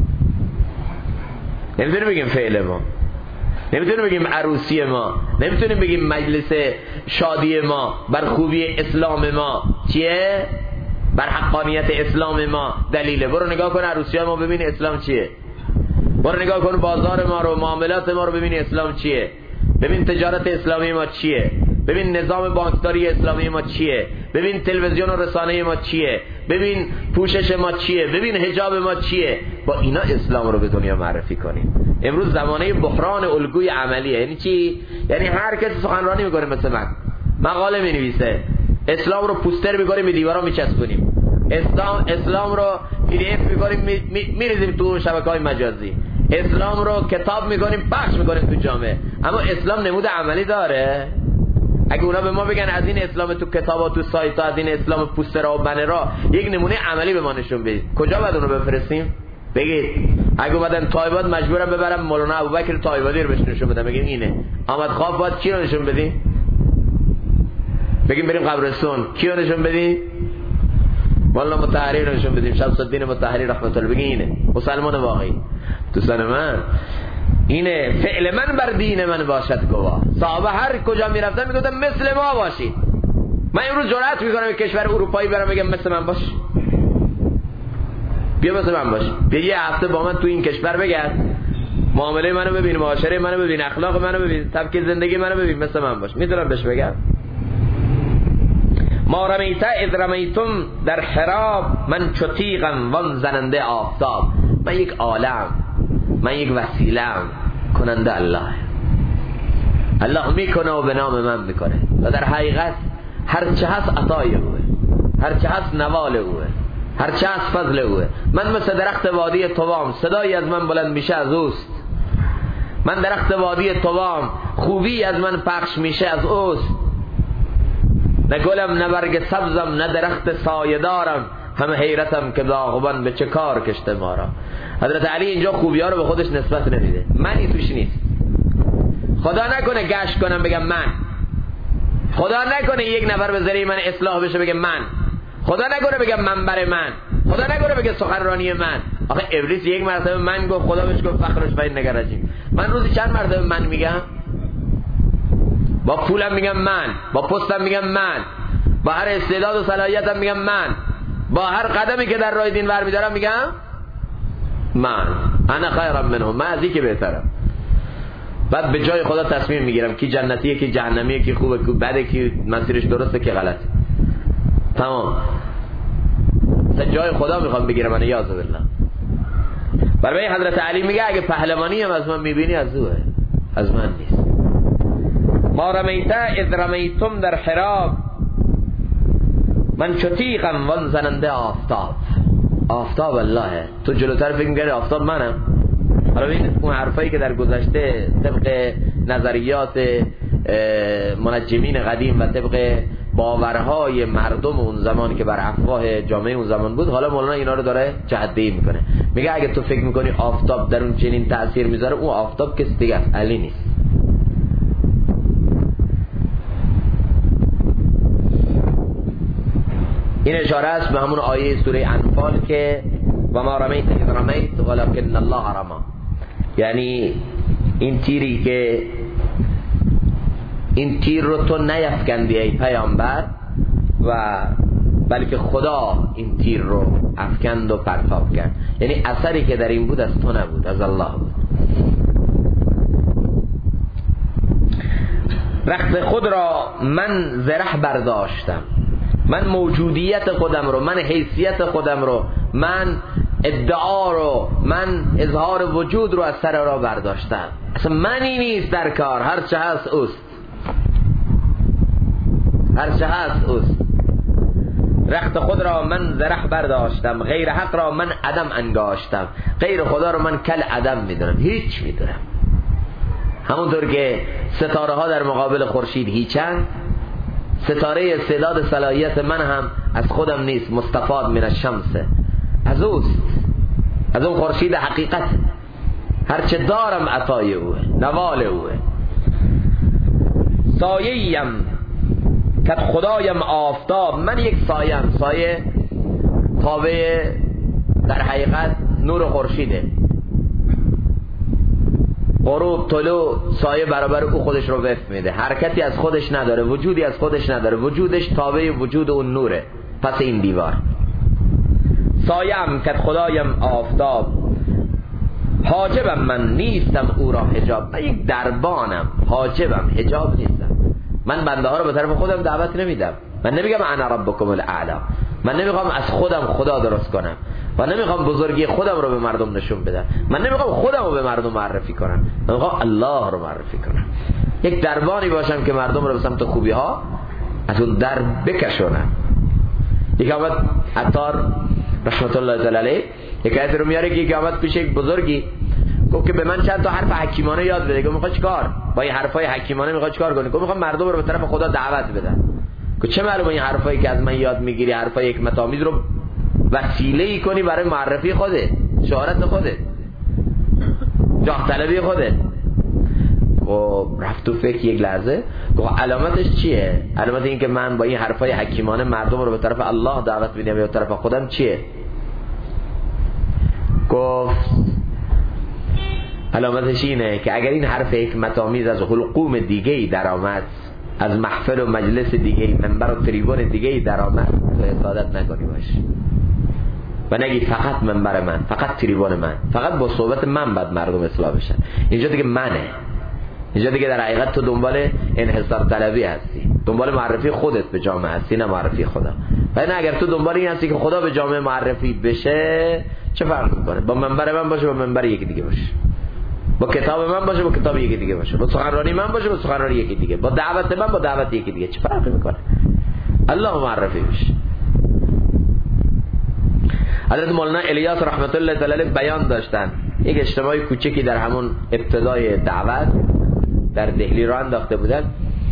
نمیتونیم بگیم فعل ما، نمیتونیم بگیم عروسی ما، نمیتونیم بگیم مجلس شادی ما بر خوبی اسلام ما چیه، بر حقانیت اسلام ما دلیله. برو نگاه کن عروسی ما ببین اسلام چیه. برو نگاه کن بازار ما رو، معاملات ما رو ببین اسلام چیه. ببین تجارت اسلامی ما چیه. ببین نظام بانکداری اسلامی ما چیه. ببین تلویزیون و رسانه ما چیه. ببین پوشش ما چیه. ببین حجاب ما چیه. با اینا اسلام رو به دنیا معرفی کنیم. امروز زمانه بحران الگوی عملیه. یعنی چی؟ یعنی هر کسی سخنرانی میکنه مثل من، مقاله مینویسه، اسلام رو پوستر میکنیم به دیوارا میچسبونیم، اسلام رو PDF میکنیم میریزیم تو شبکه‌های مجازی، اسلام رو کتاب میکنیم پخش میکنیم تو جامعه. اما اسلام نمود عملی داره؟ اگه اونا به ما بگن از این اسلام تو کتابا تو سایت ها، از این اسلام پوسترها و بنرها یک نمونه عملی به ما نشون بدید، کجا باید اونو بفرستیم؟ بگید. اگه اومدن تایباد مجبورم ببرم مولانا ابوبکر تایبادی رو بهش نشون بدم، بگیم اینه. احمد خواب باید کی رو نشون بدیم؟ بگیم بریم قبرستون، کی رو نشون بدیم؟ مولانا مطهری رو نشون بدیم، شمس الدین مطهری رحمت الله. بگیم اینه مسلمان واقعی. دوستان من اینه فعل من بر دین من باشد گواه. صحابه هر کجا میرفتن میگفتن مثل ما باشید. من امروز جرأت میکنم به کشور اروپایی برم بگم مثل من باش، بیا مثل من باش، بیا یه هفته با من تو این کشور بگرد، معامله منو ببین، معاشره منو ببین، اخلاق منو ببین، سبک زندگی منو ببین، مثل من باش. میتونم بهش بگم ما رمیت اذ رمیتم در حراب، من چطیقم وان زننده آفتاب. من یک عالم، من یک وسیله‌ام، کننده الله میکنه و به نام من میکنه و در حقیقت هرچه هست عطای اوه، هرچه هست نوال اوه، هرچه هست فضل اوه. من مثل درخت وادی طوام، صدایی از من بلند میشه از اوست. من درخت وادی طوام، خوبی از من پخش میشه از اوست. نه گلم نه برگ سبزم نه درخت سایه دارم، همه حیرتم که باغبان به چه کار کشته ما را. حضرت علی اینجا خوبی ها رو به خودش نسبت نمیده، منی توش نیست. خدا نکنه گشت کنم بگم من، خدا نکنه یک نفر به ذریعه من اصلاح بشه بگه من، خدا نکنه بگم منبر من، خدا نکنه بگه سخنرانی من. آخه ابلیس یک مرتبه من گفت، خدا بهش گفت فخرش بین نگرجیم. من روزی چند مرتبه من میگم؟ با پولم میگم من، با پستم میگم من، با هر استعداد و صلاحیتم میگم من، با هر قدمی که در راه دین برمیدارم میگم من، انا خیرم منهم، من از این که بهترم. بعد به جای خدا تصمیم میگیرم کی جنتیه کی جهنمیه، کی خوبه کی بده، کی مسیرش درسته کی غلطه. تمام جای خدا میخوام بگیرم من، یاذ بالله. برای حضرت علی میگه اگه پهلوانی هم از من میبینی از اوه، از من نیست. ما رمیت اذ رمیتم در حراب، من چطیقم وان زننده آفتاب. آفتاب اللهه. تو جلوتر فکر می‌کردی آفتاب منم. حالا ببین اون حرفایی که در گذشته طبق نظریات منجمین قدیم و طبق باورهای مردم اون زمان که بر افواه جامعه اون زمان بود، حالا مولانا اینا رو داره جهده‌ای میکنه. میگه اگه تو فکر میکنی آفتاب در اون چنین تأثیر میذاره، اون آفتاب کسی دیگه است، علی نیست. این اشاره است به همون آیه سوره انفال که و ما رمیت اذ رمیت ولکن الله رما. یعنی این تیری که این تیر رو تو نیفکندی ای پیامبر، و بلکه خدا این تیر رو افکند و پرتاب کرد. یعنی اثری که در این بود از تو نبود، از الله بود. رخت خود را من زره برداشتم، من موجودیت خودم رو، من حیثیت خودم رو، من ادعا رو، من اظهار وجود رو از سر را برداشتم. اصلا منی نیست در کار، هرچه هست اوست، هرچه هست اوست. رخت خود را من زره برداشتم، غیر حق را من عدم انگاشتم. غیر خدا رو من کل عدم میدونم، هیچ میدونم. همونطور که ستاره ها در مقابل خورشید هیچند، ستاره استعداد صلاحیت من هم از خودم نیست، مستفاد من الشمس، از اوست، از اون خورشید حقیقت. هرچه دارم عطای اوه، نوال اوه. سایه‌ام که خدایم آفتاب، من یک سایم. سایه تابع در حقیقت نور خورشیده. غروب طلوع سایه برابر او خودش رو وفق میده، حرکتی از خودش نداره، وجودی از خودش نداره، وجودش تابع وجود اون نوره. پس این دیوار سایم که خدایم آفتاب، حاجبم من نیستم او را حجاب. من یک دربانم، حاجبم، حجاب نیستم. من بنده ها رو به طرف خودم دعوت نمیدم. من نمیگم انا ربکم الاعلی. من نمیخوام از خودم خدا درست کنم و نمیخوام بزرگی خودم رو به مردم نشون بدم. من نمیخوام خودم رو به مردم معرفی کنم، من میخوام الله رو معرفی کنم. یک دربانی باشم که مردم رو به سمت خوبی ها از اون در بکشونم. یک آمد عطار رحمت الله تعالی علیه یک آیت رو میاره که یک آمد پیش یک بزرگی گفت که به من چند تا حرف حکیمانه یاد بده. گفت میخوای چیکار؟ با این حرفای حکیمانه میخوای چیکار کنی؟ گفت میخوام مردم رو به طرف خدا دعوت بدم. گفت چه معلومه این حرفایی که از من یاد میگیری حرفای حکمت آمیز رو وسیله‌ای کنی برای معرفی خودت، شهرت خودت، جاه طلبی خودت. و رفت تو فکر یک لحظه، گفت علامتش چیه؟ علامت این که من با این حرفای حکیمانه مردم رو به طرف الله دعوت میدم یا به طرف خودم چیه؟ گفت علامتش اینه که اگر این حرف حکمت آمیز از حلقوم دیگه‌ای درآمد، از محفل و مجلس دیگه‌ای، منبر و تریبون دیگه‌ای درآمد، تو حسادت نکنی باش و نگی فقط منبر من، فقط تریبون من، فقط با صحبت من بعد مردم اصلاح بشن. اینجا دیگه منه، اینجا دیگه در حقیقت تو دنبال انحصار طلبی هستی، دنبال معرفی خودت به جامعه هستی، نه معرفی خدا. و نه اگر تو دنبال این هستی که خدا به جامعه معرفی بشه، چه فرق میکنه؟ با منبر من باشه، با منبر یکی دیگه باشه، با کتاب من باشه، با کتاب یکی دیگه باشه، با سخنرانی من باشه، با سخنرانی یکی دیگه، با دعوت من با دعوت یکی دیگه، چه فرقی میکنه؟ الله معرفی بشه. حضرت مولانا الیاس رحمت الله تعالی علیه بیان داشتن، یک اجتماعی کوچکی در همون ابتدای دعوت در دهلی را انداخته بودن.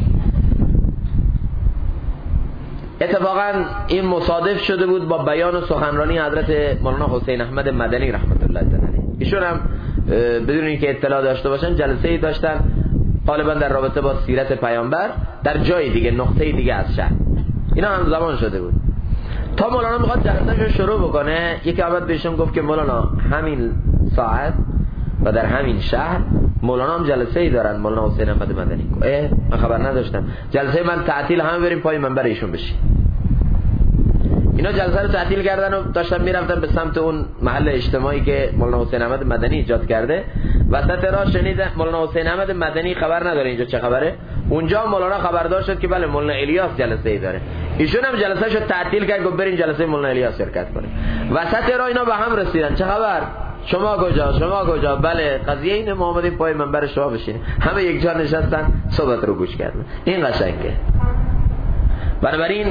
اتفاقا این مصادف شده بود با بیان و سخنرانی حضرت مولانا حسین احمد مدنی رحمت الله تعالی علیه. ایشون هم بدون اینکه اطلاع داشته باشن جلسه‌ای داشتن غالبا در رابطه با سیرت پیامبر در جای دیگه، نقطه دیگه از شهر. اینا هم زمان شده بود. تا مولانا میخواد جلسه‌شو شروع بکنه، یکی آمد بهشون گفت که مولانا همین ساعت و در همین شهر مولانا هم جلسه‌ای دارن، مولانا حسین احمد مدنی. من خبر نداشتم. جلسه من تعطیل، همه بریم پای منبر ایشون بشین. اینا جلسه رو تعطیل کردن و داشتن میرفتن به سمت اون محل اجتماعی که مولانا حسین احمد مدنی ایجاد کرده. وسط راه شنیدن مولانا حسین احمد مدنی خبر نداره اینجا چه خبره. اونجا مولانا خبردار شد که بله مولانا الیاس جلسه‌ای داره. ایشون هم جلسه‌شو تعطیل کرد، گفت برین جلسه مولانا الیاس شرکت کنید. وسط راه اینا به هم رسیدن، چه خبر؟ شما کجا؟ شما کجا؟ بله قضیه اینه، ما اومدیم پای منبر شما بشینیم. همه یک جا نشستن صحبت رو گوش کردن. این قشنگه. بنابراین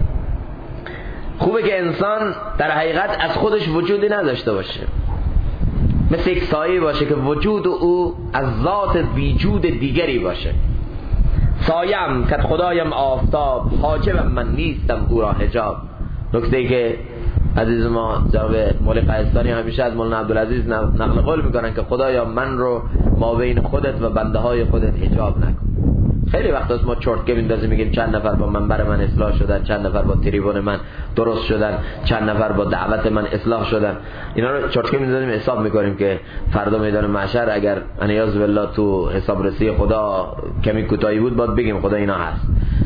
خوبه که انسان در حقیقت از خودش وجودی نداشته باشه، مثل یک سایه باشه که وجود او از ذات وجود دیگری باشه. سایم که خدایم آفتاب، حاجبم من نیستم او را حجاب. نکته‌ای که عزیز ما جناب مولوی قیصانی همیشه از مولانا عبدالعزیز نقل قول میکنن که خدایا من رو ما بین خودت و بنده های خودت حجاب نکن. خیلی وقت است ما چرتکه میندازیم میگیم چند نفر با منبر من اصلاح شدن، چند نفر با تریبون من درست شدن، چند نفر با دعوت من اصلاح شدن. اینا رو چرتکه میندازیم حساب میکنیم که فردا میدان محشر اگر انیاز بالله تو حسابرسی خدا کمی کوتاهی بود باید بگیم خدا اینا هست.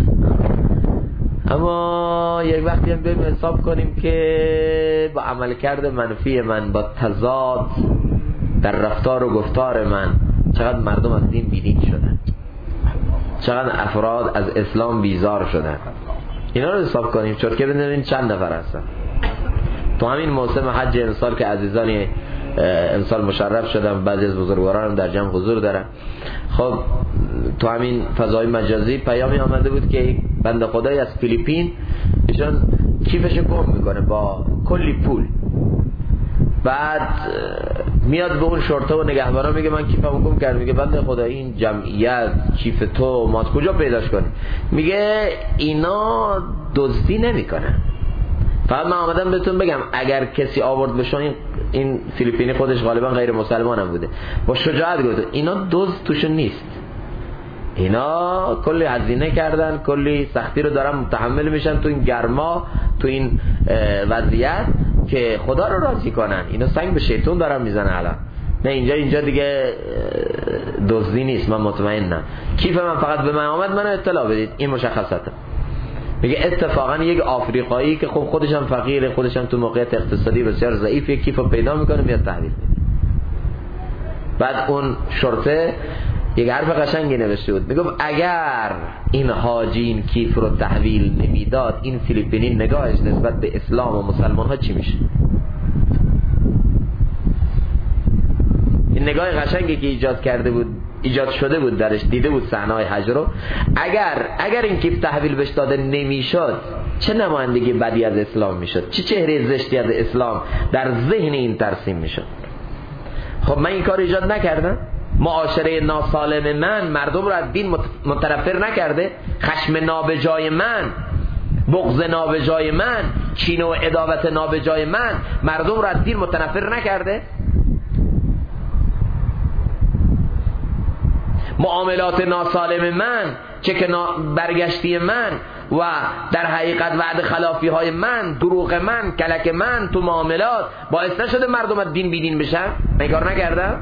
اما یک وقتی هم بریم حساب کنیم که با عملکرد منفی من، با تضاد در رفتار و گفتار من، چقدر مردم از دین بیدین شدن، چقدر افراد از اسلام بیزار شدن. اینا رو حساب کنیم چرتکه ببینیم چند نفر هستن تو همین موسم حج امسال که عزیزانی امسال مشرف شدن، بعضی از بزرگواران هم در جمع حضور دارن. خب تو همین فضای مجازی پیامی آمده بود که بنده خدای از فیلیپین ایشون کیفش گم میکنه با کلی پول، بعد میاد به اون شرطه و نگهبانا میگه من کیفمو گم کردم. میگه بنده خدا این جمعیت کیف تو ما کجا پیداش کنیم؟ میگه اینا دزدی نمیکنن. فقط من آمدم بهتون بگم اگر کسی آورد بشه، این فیلیپینی خودش غالبا غیر مسلمان هم بوده، با شجاعت گفت اینا دزد توشون نیست، اینا کلی هزینه کردن، کلی سختی رو دارن متحمل میشن تو این گرما، تو این وضعیت که خدا رو راضی کنن. اینا سنگ به شیطان دارن میزنن الان. نه اینجا دیگه دزدی نیست، من مطمئنم. کیف من فقط به من آمد، منو اطلاع بدید این مشخصاته. میگه اتفاقا یک آفریقایی که خب خودش هم فقیره، خودش هم تو موقعیت اقتصادی بسیار ضعیف، یک کیفو پیدا میکنه میاد تحویل میده. بعد اون شرطه یک حرف قشنگی نوشته بود، میگم اگر این حاجی این کیف رو تحویل نمیداد، این فیلیپینی نگاهش نسبت به اسلام و مسلمان ها چی میشه؟ این نگاه قشنگی که ایجاد شده بود درش، دیده بود صحنه‌های حج رو. اگر این کیف تحویل بهش داده نمیشد، چه نمایندگی بدی از اسلام میشد، چه چهره زشتی از اسلام در ذهن این ترسیم میشد. خب من این کار ایجاد نکردم؟ معاشره ناسالم من مردم رو از دین متنفر نکرده؟ خشم نابجای من، بغض نابجای من، کین و عداوت نابجای من مردم رو از دین متنفر نکرده؟ معاملات ناسالم من، چک برگشتی من و در حقیقت وعده خلافی های من، دروغ من، کلک من تو معاملات باعث نشده مردم از دین بیدین بشن؟ من کار نکردم؟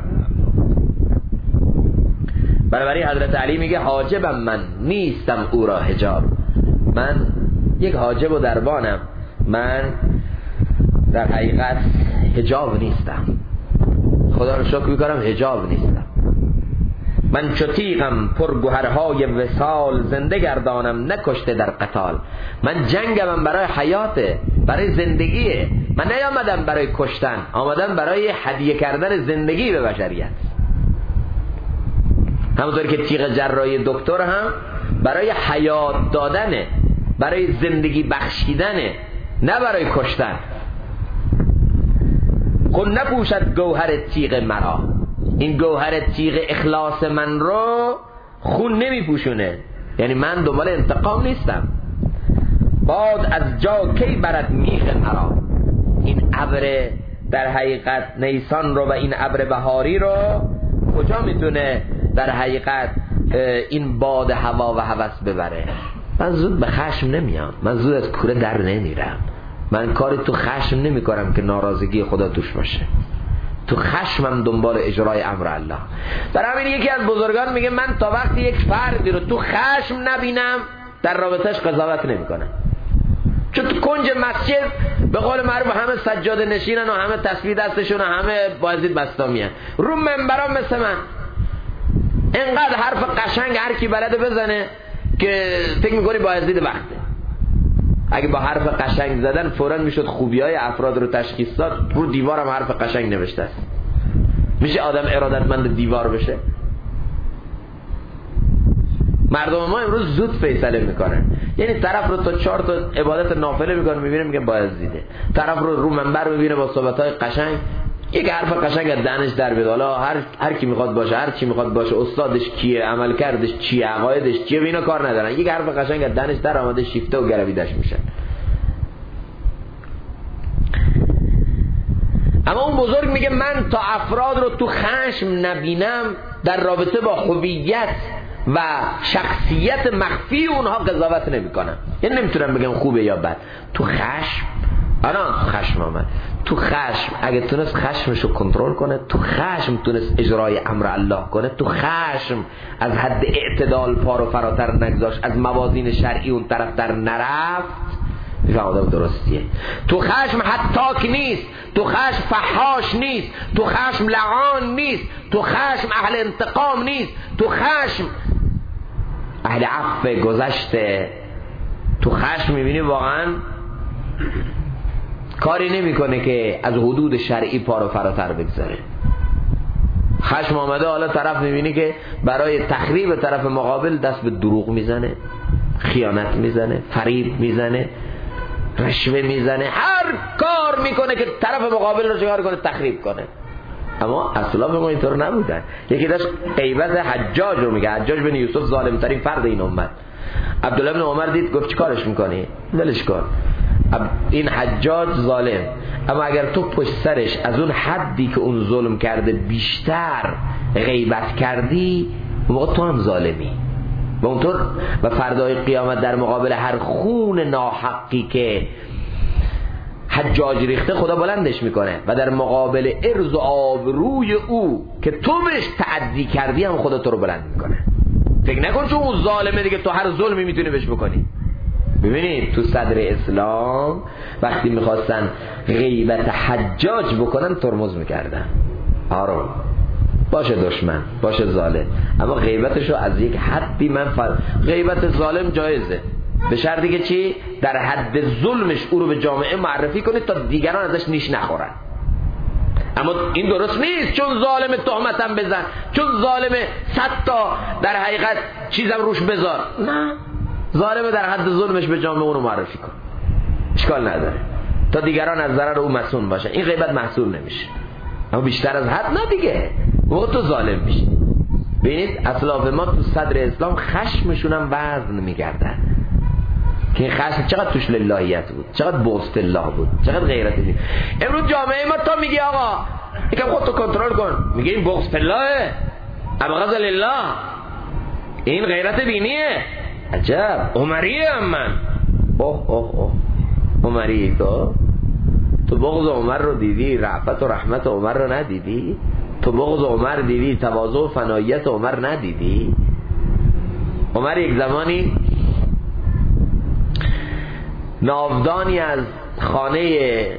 بنابراین حضرت علی میگه حاجبم من نیستم او را حجاب، من یک حاجب و دربانم، من در حقیقت حجاب نیستم. خدا رو شکر میکنم حجاب نیستم. من چتیغم پر گوهرهای وصال، زنده گردانم نکشته در قتال. من جنگم برای حیاته، برای زندگیه. من نیامدم برای کشتن، آمدم برای هدیه کردن زندگی به بشریت. همونطور که تیغ جراحی دکتر هم برای حیات دادنه، برای زندگی بخشیدنه، نه برای کشتن. خون نپوشد گوهر تیغ مرا، این گوهر تیغ اخلاص من رو خون نمی پوشونه. یعنی من دنبال انتقام نیستم. باد از جا کی برد میخ مرا، این ابر در حقیقت نیسان رو و این ابر بهاری رو کجا میتونه در حقیقت این باد هوا و هوس ببره؟ من زود به خشم نمیام، من زود از کوره در نمیرم. من کاری تو خشم نمی کنم که ناراضگی خدا توش باشه. تو خشمم دنبال اجرای امر الله. در همین یکی از بزرگان میگه من تا وقتی یک فردی رو تو خشم نبینم در رابطش قضاوت نمی کنم. چون تو کنج مسجد به قول معروف همه سجاده نشینن و همه تسبیح دستشون و همه بایزید بستامیان، رو منبرام مثل من اینقدر حرف قشنگ هر کی بلده بزنه که فکر میکنی بایزید وقته. اگه با حرف قشنگ زدن فوراً میشد خوبیای افراد رو تشخیص داد، رو دیوارم حرف قشنگ نوشته است. میشه آدم ارادتمند دیوار بشه؟ مردم ما امروز زود فیصله میکنن. یعنی طرف رو تا 4 تا عبادت نافله میکنه، میبینه میگه بایزیده. طرف رو منبر میبینه با صحبت‌های قشنگ، یک حرف قشنگ از دهنش در بیاد. حالا هر کی میخواد باشه، هر چی میخواد باشه، استادش کیه، عملکردش چیه، عقایدش چیه، اینا کار ندارن. یک حرف قشنگ از دهنش در اومده شیفته و گرویدش میشن. اما اون بزرگ میگه من تا افراد رو تو خشم نبینم در رابطه با هویت و شخصیت مخفی اونها قضاوت نمیکنم. یعنی نمیتونم بگم خوبه یا بد. تو خشم خشم آمد، تو خشم اگه تونست خشمشو کنترل کنه، تو خشم تونست اجرای امر الله کنه، تو خشم از حد اعتدال پارو فراتر نگذاشت، از موازین شرعی اون طرف در نرفت، میفهم آدم درستیه. تو خشم حتاک نیست، تو خشم فحاش نیست، تو خشم لعان نیست، تو خشم اهل انتقام نیست، تو خشم اهل عفو گذشته، تو خشم میبینی واقعا کاری نمیکنه که از حدود شرعی پا رو فراتر بگذاره. خشم آمده، حالا طرف میبینی که برای تخریب طرف مقابل دست به دروغ میزنه، خیانت میزنه، فریب میزنه، رشوه میزنه، هر کار میکنه که طرف مقابل رو چیکار کنه؟ تخریب کنه. اما اسلاف ما اینطور نبودن. یکی داشت غیبت حجاج رو میگه. حجاج بن یوسف ظالم ترین فرد این امت. عبدالله بن عمر دید، گفت چیکارش میکنی؟ ولش کن، این حجاج ظالم، اما اگر تو پشت سرش از اون حدی که اون ظلم کرده بیشتر غیبت کردی، اون موقع تو هم ظالمی. و اونطور و فردای قیامت در مقابل هر خون ناحقی که حجاج ریخته خدا بلندش میکنه و در مقابل عرض و آبروی او که تو بهش تعدی کردی هم خدا تو رو بلند میکنه. فکر نکن چون اون ظالمه دیگه تو هر ظلمی میتونی بهش بکنی. ببینید تو صدر اسلام وقتی میخواستن غیبت حجاج بکنن ترمز میکردن. آروم باشه دشمن، باشه ظالم، اما غیبتشو از یک حدی غیبت ظالم جایزه، به شرطی که چی؟ در حد ظلمش او رو به جامعه معرفی کنید تا دیگران ازش نیش نخورن. اما این درست نیست چون ظالم تهمتم بزن، چون ظالم 100 تا در حقیقت چیزم روش بذار. نه، ظالم در حد ظلمش به جامعه اون رو معرفی کن، اشکال نداره، تا دیگران از ضرر او مسئول باشن. این غیبت محسوب نمیشه. اما بیشتر از حد نه دیگه، موقع تو ظالم میشی. ببینید اسلاف ما تو صدر اسلام خشمشون هم وزن میگردن که این خشم چقدر توش للهیت بود، چقدر بغض الله بود، چقدر غیرت دین. امروز جامعه ما تا میگی آقا یکم خودتو کنترل کن، میگه این بغض الله، ابغض لله، این غیرت دینیه. عجب، عمریه هم من. اوه عمری تو بغض عمر رو دیدی، رأفت و رحمت عمر رو ندیدی؟ تو بغض عمر دیدی، تواضع و فنایت عمر ندیدی؟ عمر یک زمانی ناودانی از خانه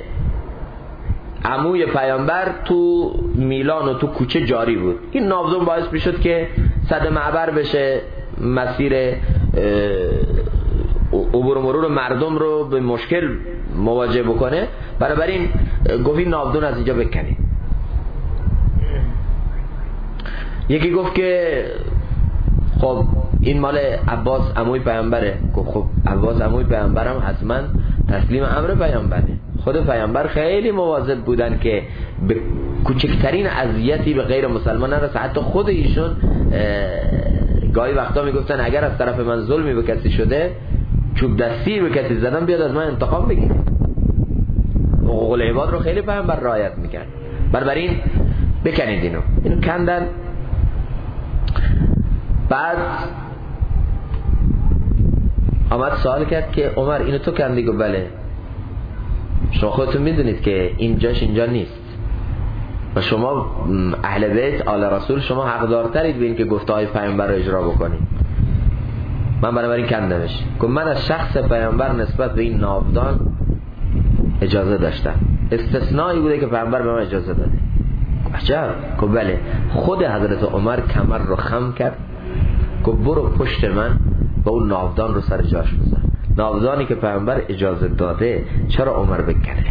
عموی پیامبر تو میلان و تو کوچه جاری بود. این ناودان باعث میشد که سد معبر بشه، مسیر عبور و مرور مردم رو به مشکل مواجه بکنه. بنابراین گفت این ناودان از اینجا بکنید. یکی گفت که خب این مال عباس عموی پیامبره. گفت خب عباس عموی پیامبرم حتما تسلیم امر پیامبره. خود پیامبر خیلی مواظب بودن که به کوچکترین اذیتی به غیر مسلمان نرسه. حتی خود ایشون گاهی وقتا میگفتن اگر از طرف من ظلمی به کسی شده، چوب دستی به کسی زدم، بیاد از من انتقام بگیره. حقوق العباد رو خیلی پیامبر رعایت میکرد. بنابراین بکنید اینو کندن. بعد آمد سوال کرد که عمر اینو تو کندی؟ گفت بله. شما خودتون میدونید که اینجاش اینجا نیست و شما اهل بیت آل رسول شما حقدارترید به این که گفته های پیامبر رو اجرا بکنید. من بنابراین کندمش. گفت من از شخص پیامبر نسبت به این ناودان اجازه داشتم، استثنایی بوده که پیامبر به من اجازه داده. عجب. گفت بله. خود حضرت عمر کمر رو خم کرد، گفت برو پشت من و اون ناودان رو سر جاش بذار. ناودانی که پیامبر اجازه داده چرا عمر بکنه؟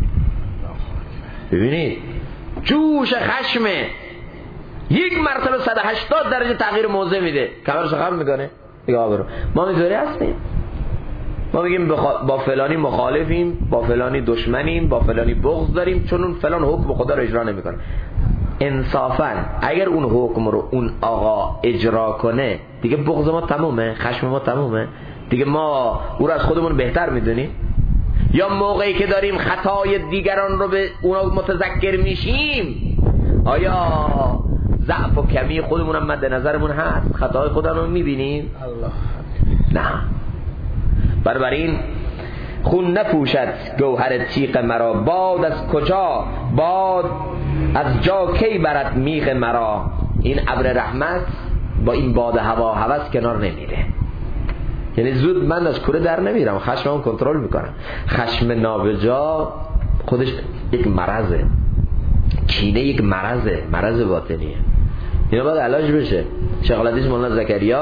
ببینید جوش خشمه یک مرتبه 180 درجه تغییر موضع میده. کمرش خم میکنه دیگه آبرو. ما میذاری هستیم، ما میگیم با فلانی مخالفیم، با فلانی دشمنیم، با فلانی بغض داریم چون اون فلان حکم خدا رو اجرا نمیکنه. انصافا اگر اون حکم رو اون آقا اجرا کنه دیگه بغض ما تمومه، خشم ما تمومه دیگه، ما او رو از خودمون بهتر میدونیم؟ یا موقعی که داریم خطای دیگران رو به اونا متذکر میشیم، آیا ضعف و کمی خودمون هم مد نظرمون هست؟ خطای خودمون رو میبینیم؟ نه. بنابراین خون نپوشد گوهر تیغ مرا، باد از کجا، باد از جا کی برد میغ مرا. این ابر رحمت با این باد هوا هوس کنار نمیره. یعنی زود من از کوره در نمیرم، خشمم کنترل میکنم. خشم نابجا خودش یک مرضه، کینه یک مرضه، مرض باطنیه. اینا باید علاج بشه. شیخ الحدیث مولانا زکریا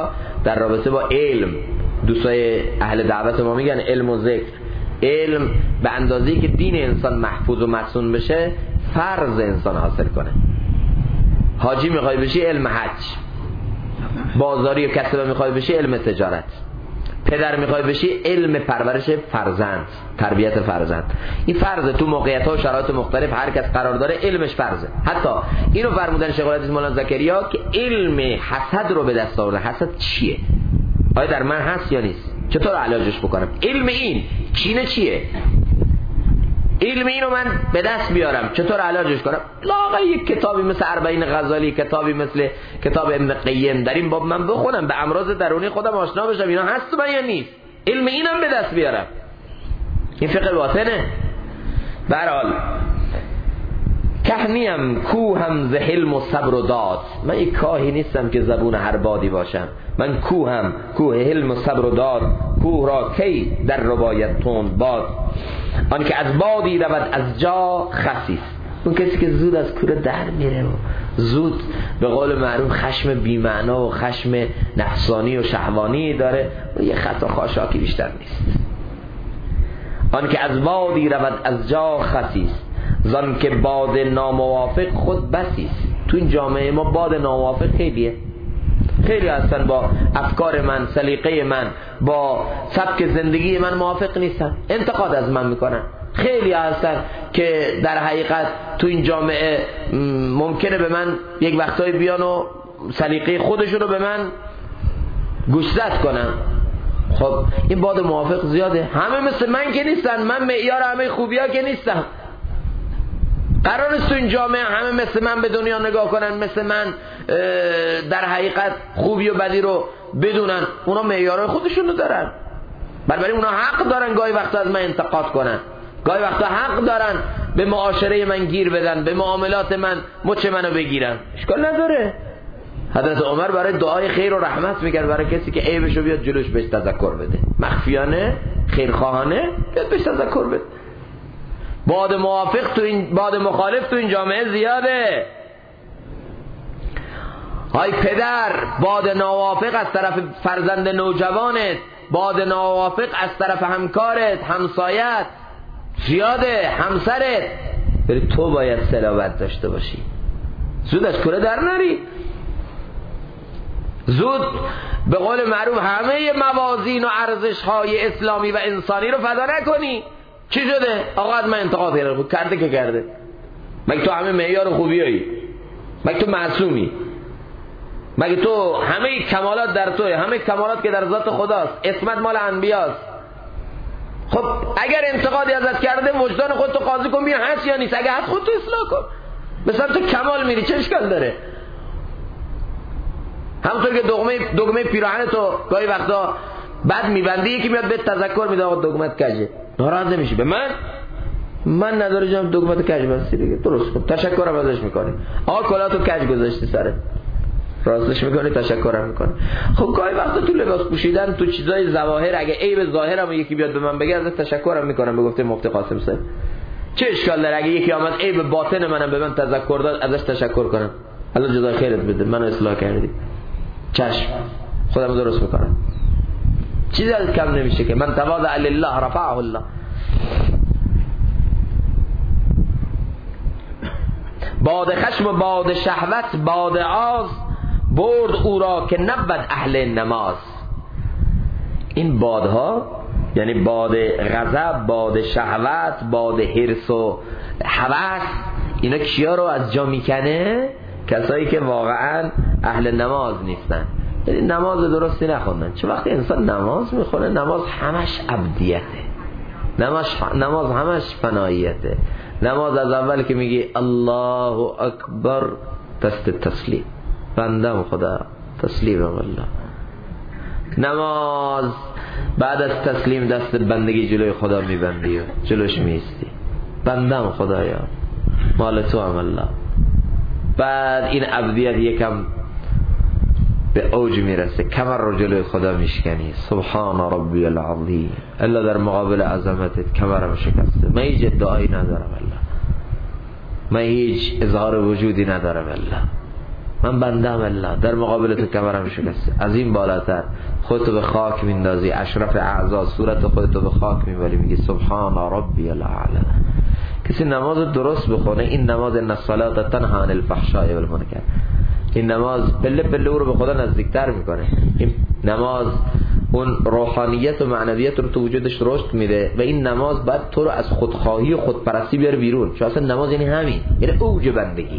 در رابطه با علم. دوستای اهل دعوت ما میگن علم و ذکر. علم به اندازه‌ای که دین انسان محفوظ و مصون بشه فرض انسان حاصل کنه. حاجی میخوای بشی علم حج، بازاری و کسب میخوای بشی علم تجارت، پدر میخوای بشی علم پرورش فرزند، تربیت فرزند. این فرضه تو موقعیت ها و شرایط مختلف هر کس قرار داره علمش فرضه. حتی اینو فرمودن شیخ الحدیث مولانا زکریا که علم حسد رو به دست آورده. حسد چیه؟ آیا در من هست یا نیست؟ چطور علاجش بکنم؟ علم این کینه چیه؟ علم اینو من به دست بیارم چطور علاجش کنم؟ لااقل یک کتابی مثل اربعین غزالی، کتابی مثل کتاب ابن قیم در این باب من بخونم، به امراض درونی خودم آشنا بشم اینا هست تو من یا نیست. علم اینم به دست بیارم. این فقه باطنه. به هر حال کهنیم کوهم ز حلم و صبر و داد. من یک کاهی نیستم که زبون هر بادی باشم. من کوهم، کوه حلم و صبر و داد. کوه را کی در ربایت تند باد. آن که از بادی رود از جا خسیس. اون کسی که زود از کوره در میره و زود به قول معروف خشم بی‌معنا و خشم نفسانی و شهوانی داره و یه خطا خاشاکی بیشتر نیست. آن که از بادی رود از جا خسیس، زان که باد ناموافق خود بسیست. تو این جامعه ما باد ناموافق خیلیه. خیلی هستن با افکار من، سلیقه من، با سبک زندگی من موافق نیستن، انتقاد از من میکنن. خیلی هستن که در حقیقت تو این جامعه ممکنه به من یک وقتایی بیان و سلیقه خودشون رو به من گوشزد کنن. خب این باد موافق زیاده. همه مثل من که نیستن، من معیار همه خوبی ها که نیستم. قرار نیست تو این جامعه همه مثل من به دنیا نگاه کنن، مثل من در حقیقت خوبی و بدی رو بدونن. اونا معیارهای خودشون رو دارن، بنابراین اونا حق دارن گاهی وقتا از من انتقاد کنن، گاهی وقتا حق دارن به معاشره من گیر بدن، به معاملات من مچ منو بگیرن. اشکال نداره. حضرت عمر برای دعای خیر و رحمت میکرد برای کسی که عیبشو بیاد جلوش بهش تذکر بده، مخفیانه خیرخواهانه بیاد بهش تذکر بده. باد موافق تو این، باد مخالف تو این جامعه زیاده. های پدر، باد ناوافق از طرف فرزند نوجوانت، باد ناوافق از طرف همکارت، همسایت زیاده، همسرت. ولی تو باید صلابت داشته باشی، زود از کوره در نری، زود به قول معروف همه موازین و ارزش‌های اسلامی و انسانی رو فدا نکنی. چی شده؟ آقا از من انتقاد کرده که کرده. مگه تو همه معیار خوبیایی؟ مگه تو معصومی؟ مگه تو همه کمالات در توی، همه کمالات که در ذات خداست، عصمت مال انبیاست. خب اگر انتقادی ازت کرده وجدان خودتو قاضی کن ببین هست یا نیست. اگه هست خودتو اصلاح کن. مثلا تو کمال میری چه اشکال داره؟ همونطور که دگمه پیراهن تو گاهی وقتا بد میبندی، یکی میاد بهت تذکر میده آقا دگمت کجه، ناراحت نمیشی؟ به من نداره جام دگمت کج بستی دیگه، درست کن، تشکرم ازش میکنی. آقا کلاتو کج گذاشتی سرت، راستش میکنی، تشکرم میکنی. خب گاهی وقتا تو لباس پوشیدن، تو چیزای ظواهر، اگه عیب ظاهرمو یکی بیاد به من بگه ازش تشکرم میکنم. به گفته مفتی قاسم صاحب چه اشکال داره اگه یکی اومد عیب باطن منم به من تذکر داد ازش تشکر کنم؟ الله جزای خیرت بده، منو اصلاح کردی، چشم، خودمو درست میکنم. چیزی از کم نمیشه که من تواضع لله رفعه الله. باد خشم و باد شهوت، باد آز برد او را که نبود اهل نماز. این بادها یعنی باد غضب، باد شهوت، باد حرص و هوس، اینا کیا رو از جا میکنه؟ کسایی که واقعا اهل نماز نیستن، یعنی نماز درستی نخوندن. چه وقتی انسان نماز میخونه، نماز همش عبدیته، نماز همش فناییته. نماز از اول که میگی الله اکبر دست تسلیم، بندم خدا تسلیم الله. نماز بعد از تسلیم دست بندگی جلوی خدا میبندی و جلوش میستی، بندم خدایا مال تو هم الله. بعد این عبدیت یکم به اوج میرسه، کمر رو جلوی خدا میشکنی، سبحان ربی العظیم، الا در مقابل عظمتت کمرم شکسته، من هیچ ادعایی ندارم الله، من هیچ اظهار وجودی ندارم الله، من بندم الله، در مقابل تو کمرم شکسته، از این بالاتر خودتو به خاک میندازی، اشرف اعضا صورت خودتو به خاک میبری، میگی سبحان ربی الاعلی. کسی نماز درست بخونه، این نماز ان الصلاه تنها عن الفحشاء والمنکر، این نماز پله پله او رو به خدا نزدیکتر میکنه. این نماز اون روحانیت و معنویت رو تو وجودش رشد میده و این نماز بعد تو رو از خودخواهی و خودپرستی بیاره بیرون. چون اصلا نماز یعنی همین، یعنی اوج بندگی.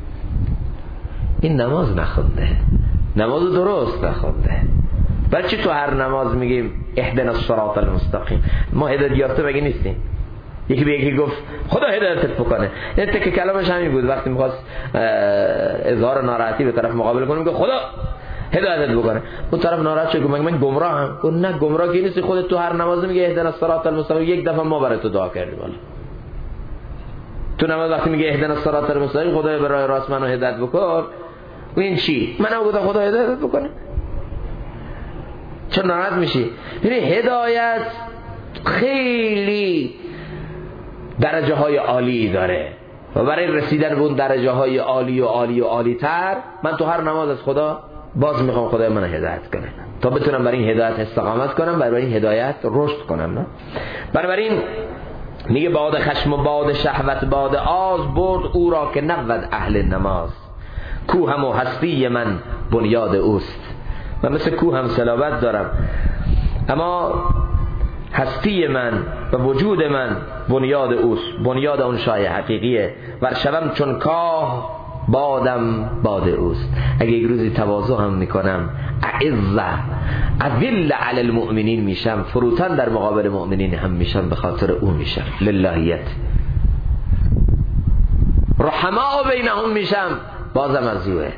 این نماز نخونده، نماز درست نخونده. بعد چی تو هر نماز میگیم اهدنا الصراط المستقیم؟ ما هدایت یافته مگه نیستیم؟ یکی به یکی گفت خدا هدایتت بکنه، این تک کلامش همین بود. وقتی میخواست اظهار ناراحتی به طرف مقابل کنه میگه خدا هدایتت بکنه، اون طرف ناراحت شد گفت من گمراهم. گفت نه گمراه کی نیستی، خودت تو هر نماز میگه اهدنا الصراط المستقیم. یک دفعه ما برای تو دعا کردیم، والا تو نماز وقتی میگه اهدنا الصراط المستقیم خدا به راه راست منو هدایت بکن، این چی؟ منم گفتم خدا هدایتت بکنه. چون ناراحت میشی؟ یعنی هدایت خیلی درجه های عالی داره و برای رسیدن به اون درجه های عالی و عالی و عالی تر من تو هر نماز از خدا باز میخوام خدای من هدایت کنه تا بتونم برای این هدایت استقامت کنم، برای این هدایت رشد کنم. نه بنابراین میگه باد خشم و باد شهوت باد آز برد او را که نبود اهل نماز، کوه هم و هستی من بنیاد اوست. من مثل کوه هم صلابت دارم اما هستی من و وجود من بنیاد اوست، بنیاد اون شای حقیقیه. ورشوم چون کاه بادم باد اوست. اگه یک روزی تواضع هم میکنم اذل علی المؤمنین میشم، فروتن در مقابل مؤمنین هم میشم، به خاطر اون میشم، للهیت. رحماء بینهم میشم، بازم از اوه.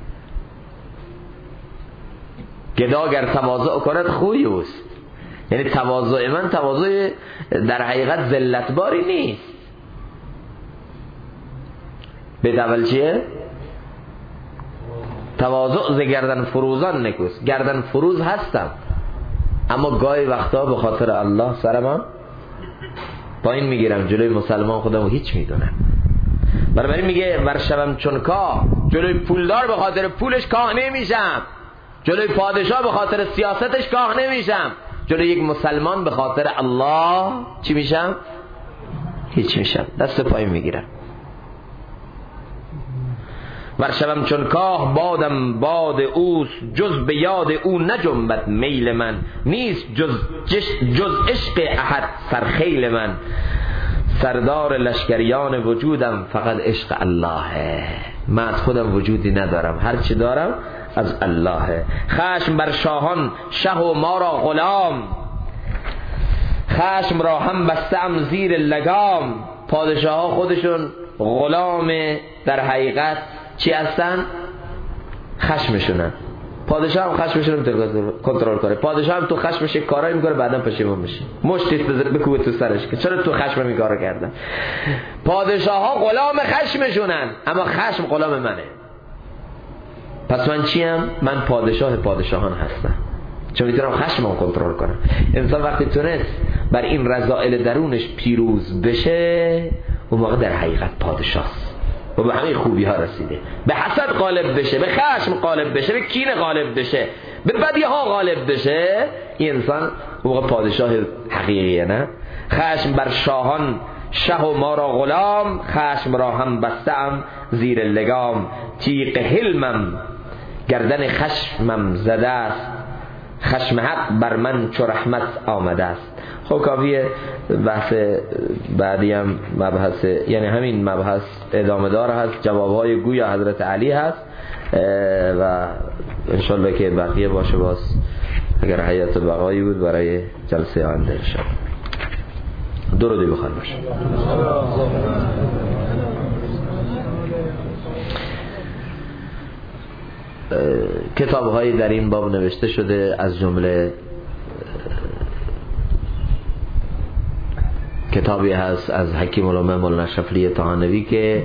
گدا گر تواضع کند خوی اوست. یعنی تواضع من تواضع در حقیقت ذلتباری نیست. به دول چیه؟ تواضع ز گردن فروزان نکوست. گردن فروز هستم اما گاهی وقتا به خاطر الله سرم پایین میگیرم، جلوی مسلمان خودمو هیچ میدونم. بنابراین میگه ورشوم چون کاه، جلوی پولدار به خاطر پولش کاه نمیشم، جلوی پادشاه به خاطر سیاستش کاه نمیشم، جلوی یک مسلمان به خاطر الله چی میشم؟ هیچ میشم، دست پایین میگیرم. ورشوم چون کاه بادم باد اوست، جز به یاد او نجنبد میل من، نیست جز عشق احد سرخیل من، سردار لشکریان وجودم فقط عشق الله. من از خودم وجودی ندارم، هر چی دارم از الله. خشم بر شاهان شه و ما را غلام، خشم را هم بستم زیر لگام. پادشاه ها خودشون غلام در حقیقت چی هستن؟ خشمشونن. پادشاه هم خشمشون رو کنترل کنه. پادشاه هم تو خشمش کارایی میکنه بعدم پشیمون میشه، مشتیت بکوبه تو سرش که چرا تو خشم این کارو کردن. پادشاه ها غلام خشمشونن اما خشم غلام منه. پس من چیم؟ من پادشاه پادشاهان هستم چون میتونم خشمم کنترل کنم. انسان وقتی تونست بر این رذائل درونش پیروز بشه اون موقع در حقیقت پادشاست و به همه خوبی ها رسیده. به حسد غالب بشه، به خشم غالب بشه، به کینه غالب بشه، به بدی ها غالب بشه، این انسان موقع پادشاه حقیقیه. نه خشم بر شاهان شه و ما را غلام، خشم را هم بستم زیر لگام. تیغ حلمم گردن خشمم زده است، خشم حق بر من چو رحمت آمده است. خب کافیه، بحث بعدی هم مبحث، یعنی همین مبحث ادامه دار هست، جوابهای گویا حضرت علی هست و انشالله که بقیه باشه باز اگر حیات بقایی بود برای جلسه آینده انشالله. درودی بخوان باشه. کتاب هایی در این باب نوشته شده، از جمله کتابی هست از حکیم الامه مولانا شفیعی طحانوی که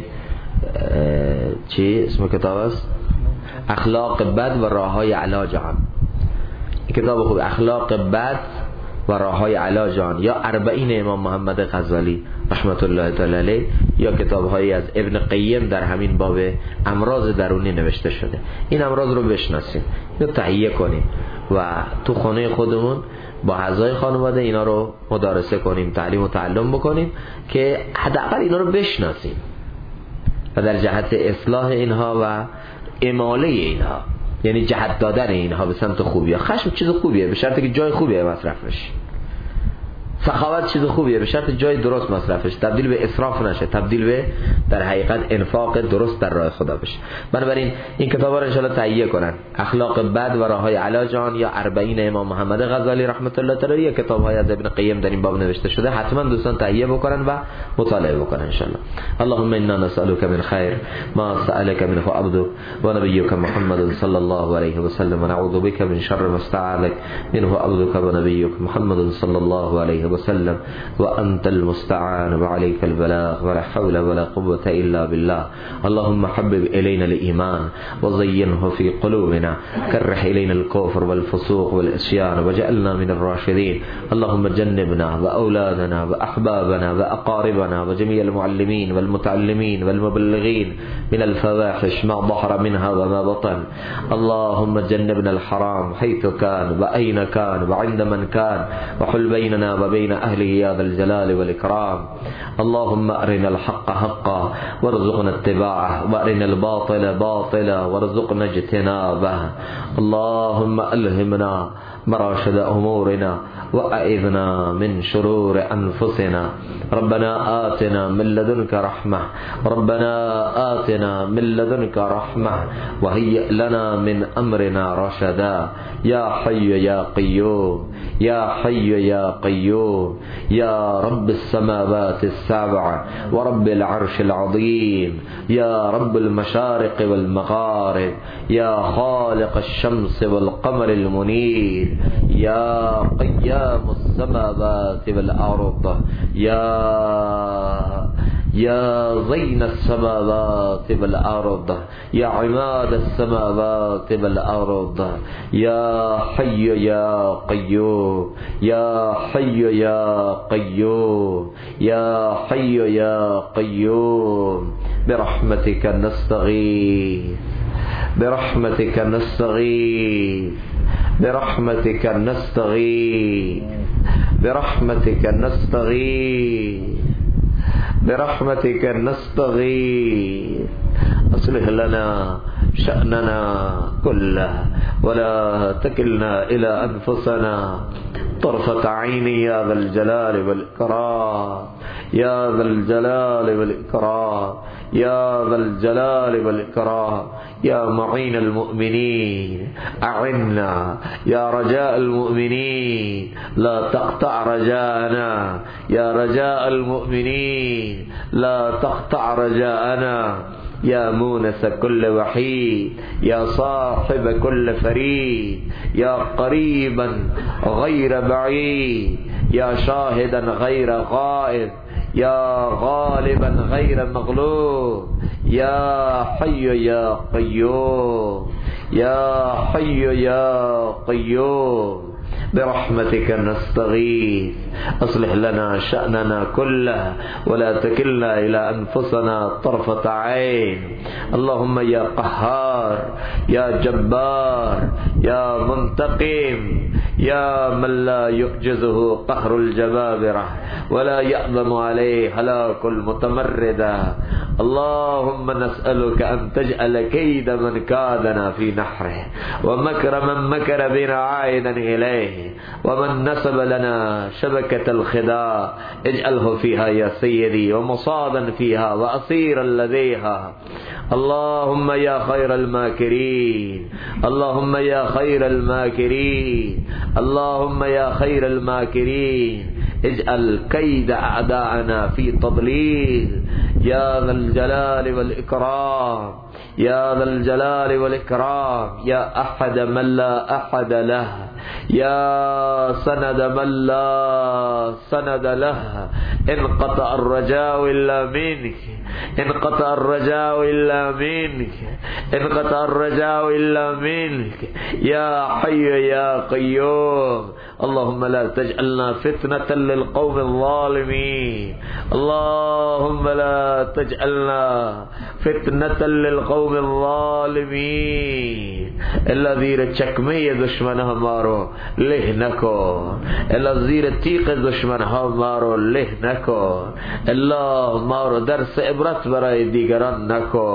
چی اسم کتاب است؟ اخلاق بد و راههای علاج آن. کتاب خوب، اخلاق بد و راههای علاج آن، یا 40 امام محمد غزالی رحمت الله تعالی علیه یا کتاب‌هایی از ابن قیم در همین باب امراض درونی نوشته شده. این امراض رو بشناسیم، اینو تهیه کنیم و تو خانه خودمون با اعضای خانواده اینا رو مدارسه کنیم، تعلیم و تعلم بکنیم که حداقل اینا رو بشناسیم و در جهت اصلاح اینها و اماله اینها، یعنی جهت دادن اینها به سمت خوبی. خشم چیز خوبیه به شرطی که جای خوبیه مصرف بشه. سخاوت چیز خوبیه به شرط جای درست مصرفش، تبدیل به اسراف نشه، تبدیل به در حقیقت انفاق درست در راه خدا بشه. بنابراین این کتابا رو ان شاء الله تهیه کنن، اخلاق بد و راههای علاج آن یا 40 امام محمد غزالی رحمت الله تعالی یا کتاب‌های از ابن قیم در این باب نوشته شده، حتما دوستان تهیه بکنن و مطالعه بکنن ان شاء الله. اللهم انا نسألك من خير ما سألك منه عبدك ونبيك محمد صلى الله عليه وسلم ونعوذ بك من شر ما استعاذك منه عبدك ونبيك محمد صلى الله عليه وسلم وأنت المستعان وعليك البلاغ ولا حول ولا قوة إلا بالله. اللهم حبب إلينا الإيمان وزينه في قلوبنا، كره إلينا الكفر والفسوق والعصيان وجعلنا من الراشدين. اللهم جنبنا وأولادنا وأحبابنا وأقاربنا وجميع المعلمين والمتعلمين والمبلغين من الفواحش ما ظهر منها وما بطن. اللهم جنبنا الحرام حيث كان وأين كان وعند من كان، وحل بيننا وبين أهله يا ذا الجلال والإكرام. اللهم أرنا الحق حقا وارزقنا اتباعه وأرنا الباطل باطلا وارزقنا اجتنابه. اللهم ألهمنا مراشد أمورنا وأعذنا من شرور أنفسنا. ربنا آتنا من لدنك رحمة، ربنا آتنا من لدنك رحمة وهيئ لنا من أمرنا رشدا. يا حي يا قيوم يا حي يا قيوم يا رب السماوات السبع ورب العرش العظيم، يا رب المشارق والمغارب، يا خالق الشمس والقمر المنير، يا قيام السماوات والأرض، يا زين السماوات والأرض، يا عماد السماوات والأرض، يا حي يا قيوم يا حي يا قيوم يا حي يا قيوم. برحمتك نستغيث برحمتك نستغيث برحمتك نستغيث برحمتك نستغيث برحمتك نستغيث. أصلح لنا شأننا كله ولا تكلنا إلى أنفسنا طرفة عين يا ذا الجلال والإكرام يا ذا الجلال والإكرام يا ذا الجلال والإكرام. يا معين المؤمنين أعنا، يا رجاء المؤمنين لا تقطع رجاءنا، يا رجاء المؤمنين لا تقطع رجاءنا. يا مونس كل وحيد، يا صاحب كل فريد، يا قريبا غير بعيد، يا شاهدا غير غائب، يا غالبا غير مغلوب، يا حي يا قيوم يا حي يا قيوم. برحمتك نستغيث. أصلح لنا شأننا كله ولا تكلنا إلى أنفسنا طرفة عين. اللهم يا قهار يا جبار يا منتقم يا من لا يعجزه قهر الجبابرة ولا يأذن عليه هلاك المتمردة. اللهم نسألك أن تجعل كيد من كادنا في نحره ومكر من مكر بنا عائدا إليه ومن نسب لنا شبكة الخداع اجعله فيها يا سيدي ومصادا فيها وأسيرا لديها. اللهم يا خير الماكرين اللهم يا خير الماكرين اللهم يا خير الماكرين اجعل كيد أعداءنا في تضليل يا ذا الجلال والإكرام يا ذا الجلال والإكرام. يا أحد من لا أحد له، يا سند من لا سند له، انقطع الرجاء إلا منك. انقطع الرجاء الا منك، انقطع الرجاء الا منك يا حي يا قيوم. اللهم لا تجعلنا فتنة للقوم الظالمين، اللهم لا تجعلنا فتنة للقوم الظالمين. اللہ زیر چکمے دشمن ہمارو لہ نکو، اللہ زیر تیغ دشمن ہمارو لہ نکو، اللہ مارو درس عبرت برای دیگران نکو،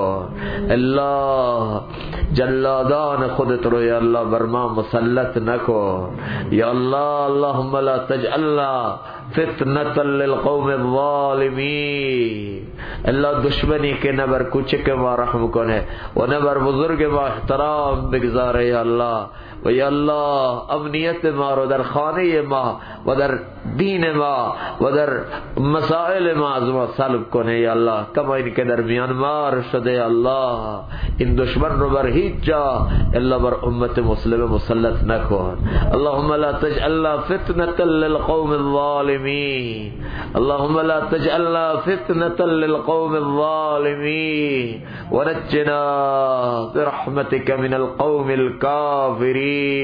اللہ جلادان خودت رو یا اللہ برما مسلط نکو یا اللہ. اللہم لا تجعلنا فتنة للقوم الظالمین. اللہ دشمنی کے نبر کوچک ما رحم کنے و نبر بزرگ ما احترام بگزارے یا اللہ. و یا اللہ امنیت ما رو در خانه ما و در دین ما و در مسائل ما از ما سلب کنے یا اللہ. کما ان کے درمیان مار شدے یا اللہ، ان دشمن رو بر ہیچ جا اللہ بر امت مسلم مسلط نکن. اللہم لا تجعلنا فتنة للقوم الظالمین، اللہم لا تجعلنا فتنة للقوم الظالمین ونجنا برحمتك من القوم الكافرین.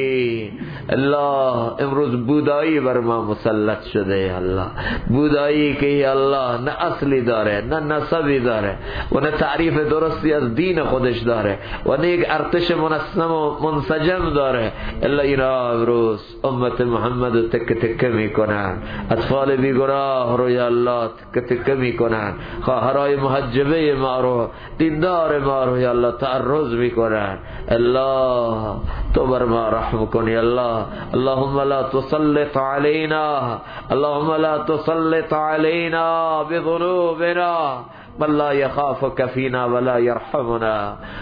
اللہ امروز بودائی بر ما مسلط شده اللہ، بودائی کہ اللہ نہ اصلی داره نہ نسبی داره و نہ تعریف درستی از دین خودش داره و نہ ایک ارتش منظم و منسجم داره. اللہ اینا امروز امت محمد تک تک میکنن، اطفال بی گناه رو یا اللہ تک تک میکنن، خواهرای محجبه ما رو دیندار ما رو یا اللہ تعرض میکنن. اللہ تو بر ما رحم کن یا اللہ. اللهم لا تسلط علينا، اللهم لا تسلط علينا بذنوبنا من لا يخافك فينا ولا يرحمنا.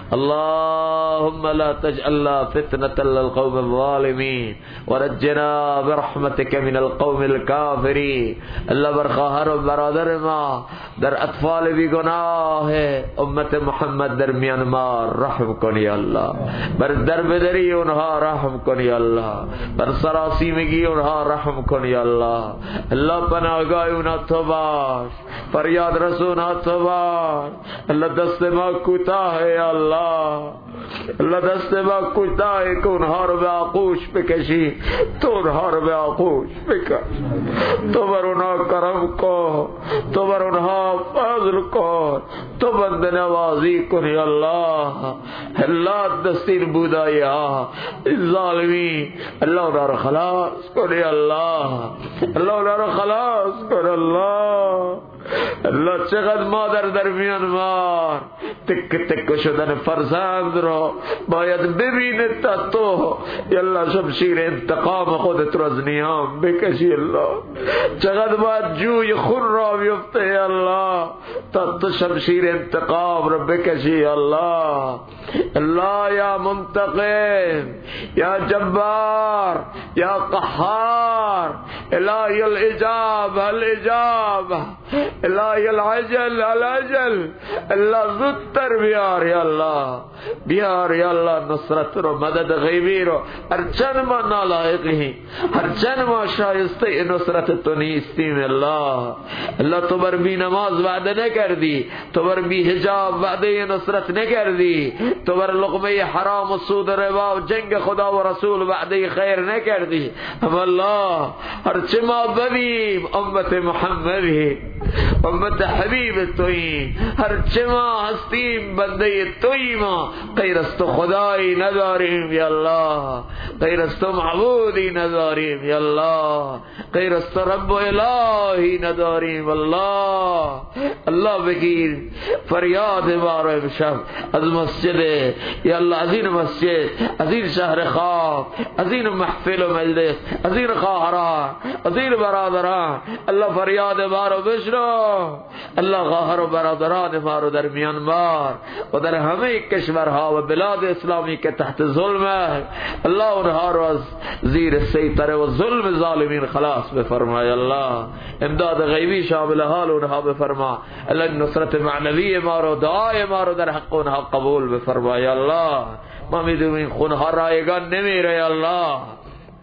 اللهم لا تجعلنا فتنة للقوم الظالمين ونجنا برحمتك من القوم الكافرين. اللہ بر خواہر و برادر ما در اطفال بی گناہ امت محمد در میانمار رحم کن یا اللہ، بر دربدری انہا رحم کن یا اللہ، بر سراسیمگی انہا رحم کن یا اللہ. اللہ پناہگاہ انہا تو باش، فریاد رسونا تو اللہ دست ما کوتاہ ہے یا اللہ، اللہ دست ما کوتاہ ہے کہ انہا رو بے آغوش بکشی، تو انہا رو بے آغوش بکش، تو بر انہا کرم کو، تو بر انہا فضل کو، تو بند نوازی کن یا اللہ. اللہ دستین بودائی ظالمین اللہ انہا رو خلاص کن یا اللہ، اللہ انہا رو خلاص کن اللہ. اللہ چقدر مادر در میانمار تک تک شدن فرزند رو باید ببینه تا تو یا اللہ شمشیر انتقام خودت رو از نیام بکشی. اللہ چقدر باید جوی خون را بیفته یا اللہ تا تو شمشیر انتقام رو بکشی یا اللہ. اللہ یا منتقم یا جبار یا قہار، الہی الاجاب الاجاب، الہی العجل العجل. اللہ زودتر بیار یا اللہ، بیار یا اللہ نصرت رو مدد غیبی رو. ہرچند ما نالائق ہیں، ہرچند ما شائستہ نصرت تو نیستیم اللہ. اللہ تو بر بی نماز وعدہ نہ کر دی، تو بر بی حجاب وعدہ نصرت نہ کر دی، تو بر لقمہ حرام و سود ربا و جنگ خدا و رسول وعدہ خیر نہ کر دی. اب اللہ ہرچند ما ببیم امت محمد ہے، امت حبیب توئی، ہر چما ہستیم بندے توئی ما، غیر از تو خدای نداریم یا اللہ، غیر از تو معبودی نداریم یا اللہ، غیر از تو رب و الہی نداریم اللہ. اللہ بگیر فریاد بارو امشب از مسجد یا اللہ، از این مسجد، از این شهر خواب، از این محفل و مجلس، از این خواهران، از این برادران اللہ فریاد بارو بشنو. اللہ خواہر و برادران ما رو در میانمار و در همه کشورها و بلاد اسلامی کے تحت ظلم ہے، اللہ انہا رو از زیر سیطرے و ظلم ظالمین خلاص بفرمائے. اللہ امداد غیبی شامل حال انہا بفرما. اللہ نصرت معنوی ما رو، دعائے ما رو در حق انہا قبول بفرمائے. اللہ ما میدونین خونها رایگان نمیره. اللہ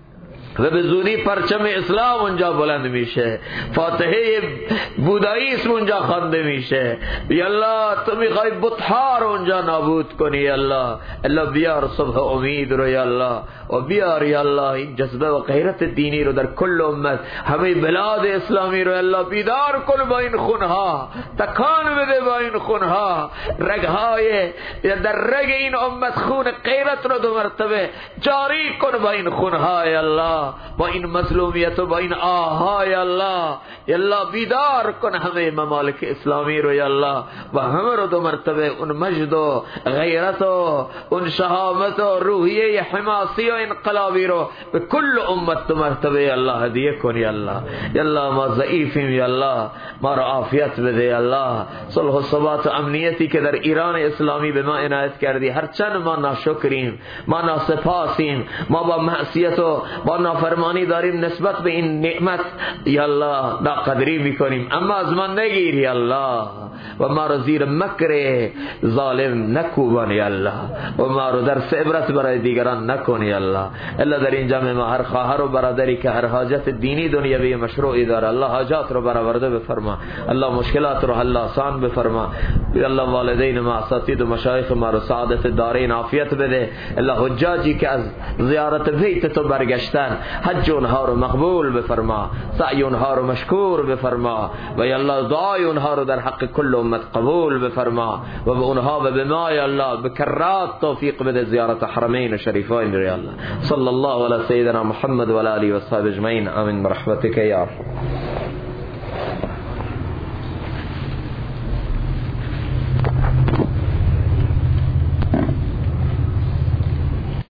و به زودی پرچم اسلام اونجا بلند میشه، فاتحه بوداییسم اونجا خوانده میشه. یا الله تو میخوای بت‌ها رو اونجا نابود کنی یا الله. الله بیار صبح امید رو یا الله، و بیار یا الله این جذبه و غیرت دینی رو در کل امت، همه بلاد اسلامی رو الله بیدار کن با این خونها، تکان بده با این خونها، رگهای در رگ این امت خون غیرت رو 2 مرتبه جاری کن با این خونها یا الله، با این مظلومیت و با این آه یا الله. یا الله بیدار کن همه ممالک اسلامی رو یا الله، و همه رو 2 مرتبه اون مجد و غیرت و اون شهامت و روحیه حماسی و انقلابی رو به کل امت 2 مرتبه یا الله هدیه کن یا الله. یا الله ما ضعیفیم یا الله، ما رو عافیت بده یا الله. صلح و ثبات و امنیتی که در ایران اسلامی به ما عنایت کردی، هرچند ما ناشکریم، ما ناسپاسیم، ما با معصیت و با نافرمانی داریم نسبت به این نعمت یا الله ناقدری میکنیم، اما از ما نگیر یا الله، و ما رو زیر مکر ظالم نکوبان یا الله، و ما رو درس عبرت برای دیگران نکن یا الله. الا در این جمع ما هر خواهر و برادری که هر حاجت دینی دنیوی مشروعی داره، الله حاجات رو برآورده بفرما، الله مشکلات رو حل آسان بفرما. یا الله والدین ما، اساتید و مشایخ ما رو سعادت دارین عافیت بده. الله حجاجی که از زیارت بیت تو برگشتن، حج اونها رو مقبول بفرما، سعی اونها رو مشکور بفرما، و یا الله دعای اونها رو در حق کل امت قبول بفرما، و به اونها و به ما یا الله بکرات توفیق بده زیارت حرمین شریفین یا الله. صلی الله علی سیدنا محمد و علی آله و صحبه اجمعین، آمین برحمتک یا ارحم.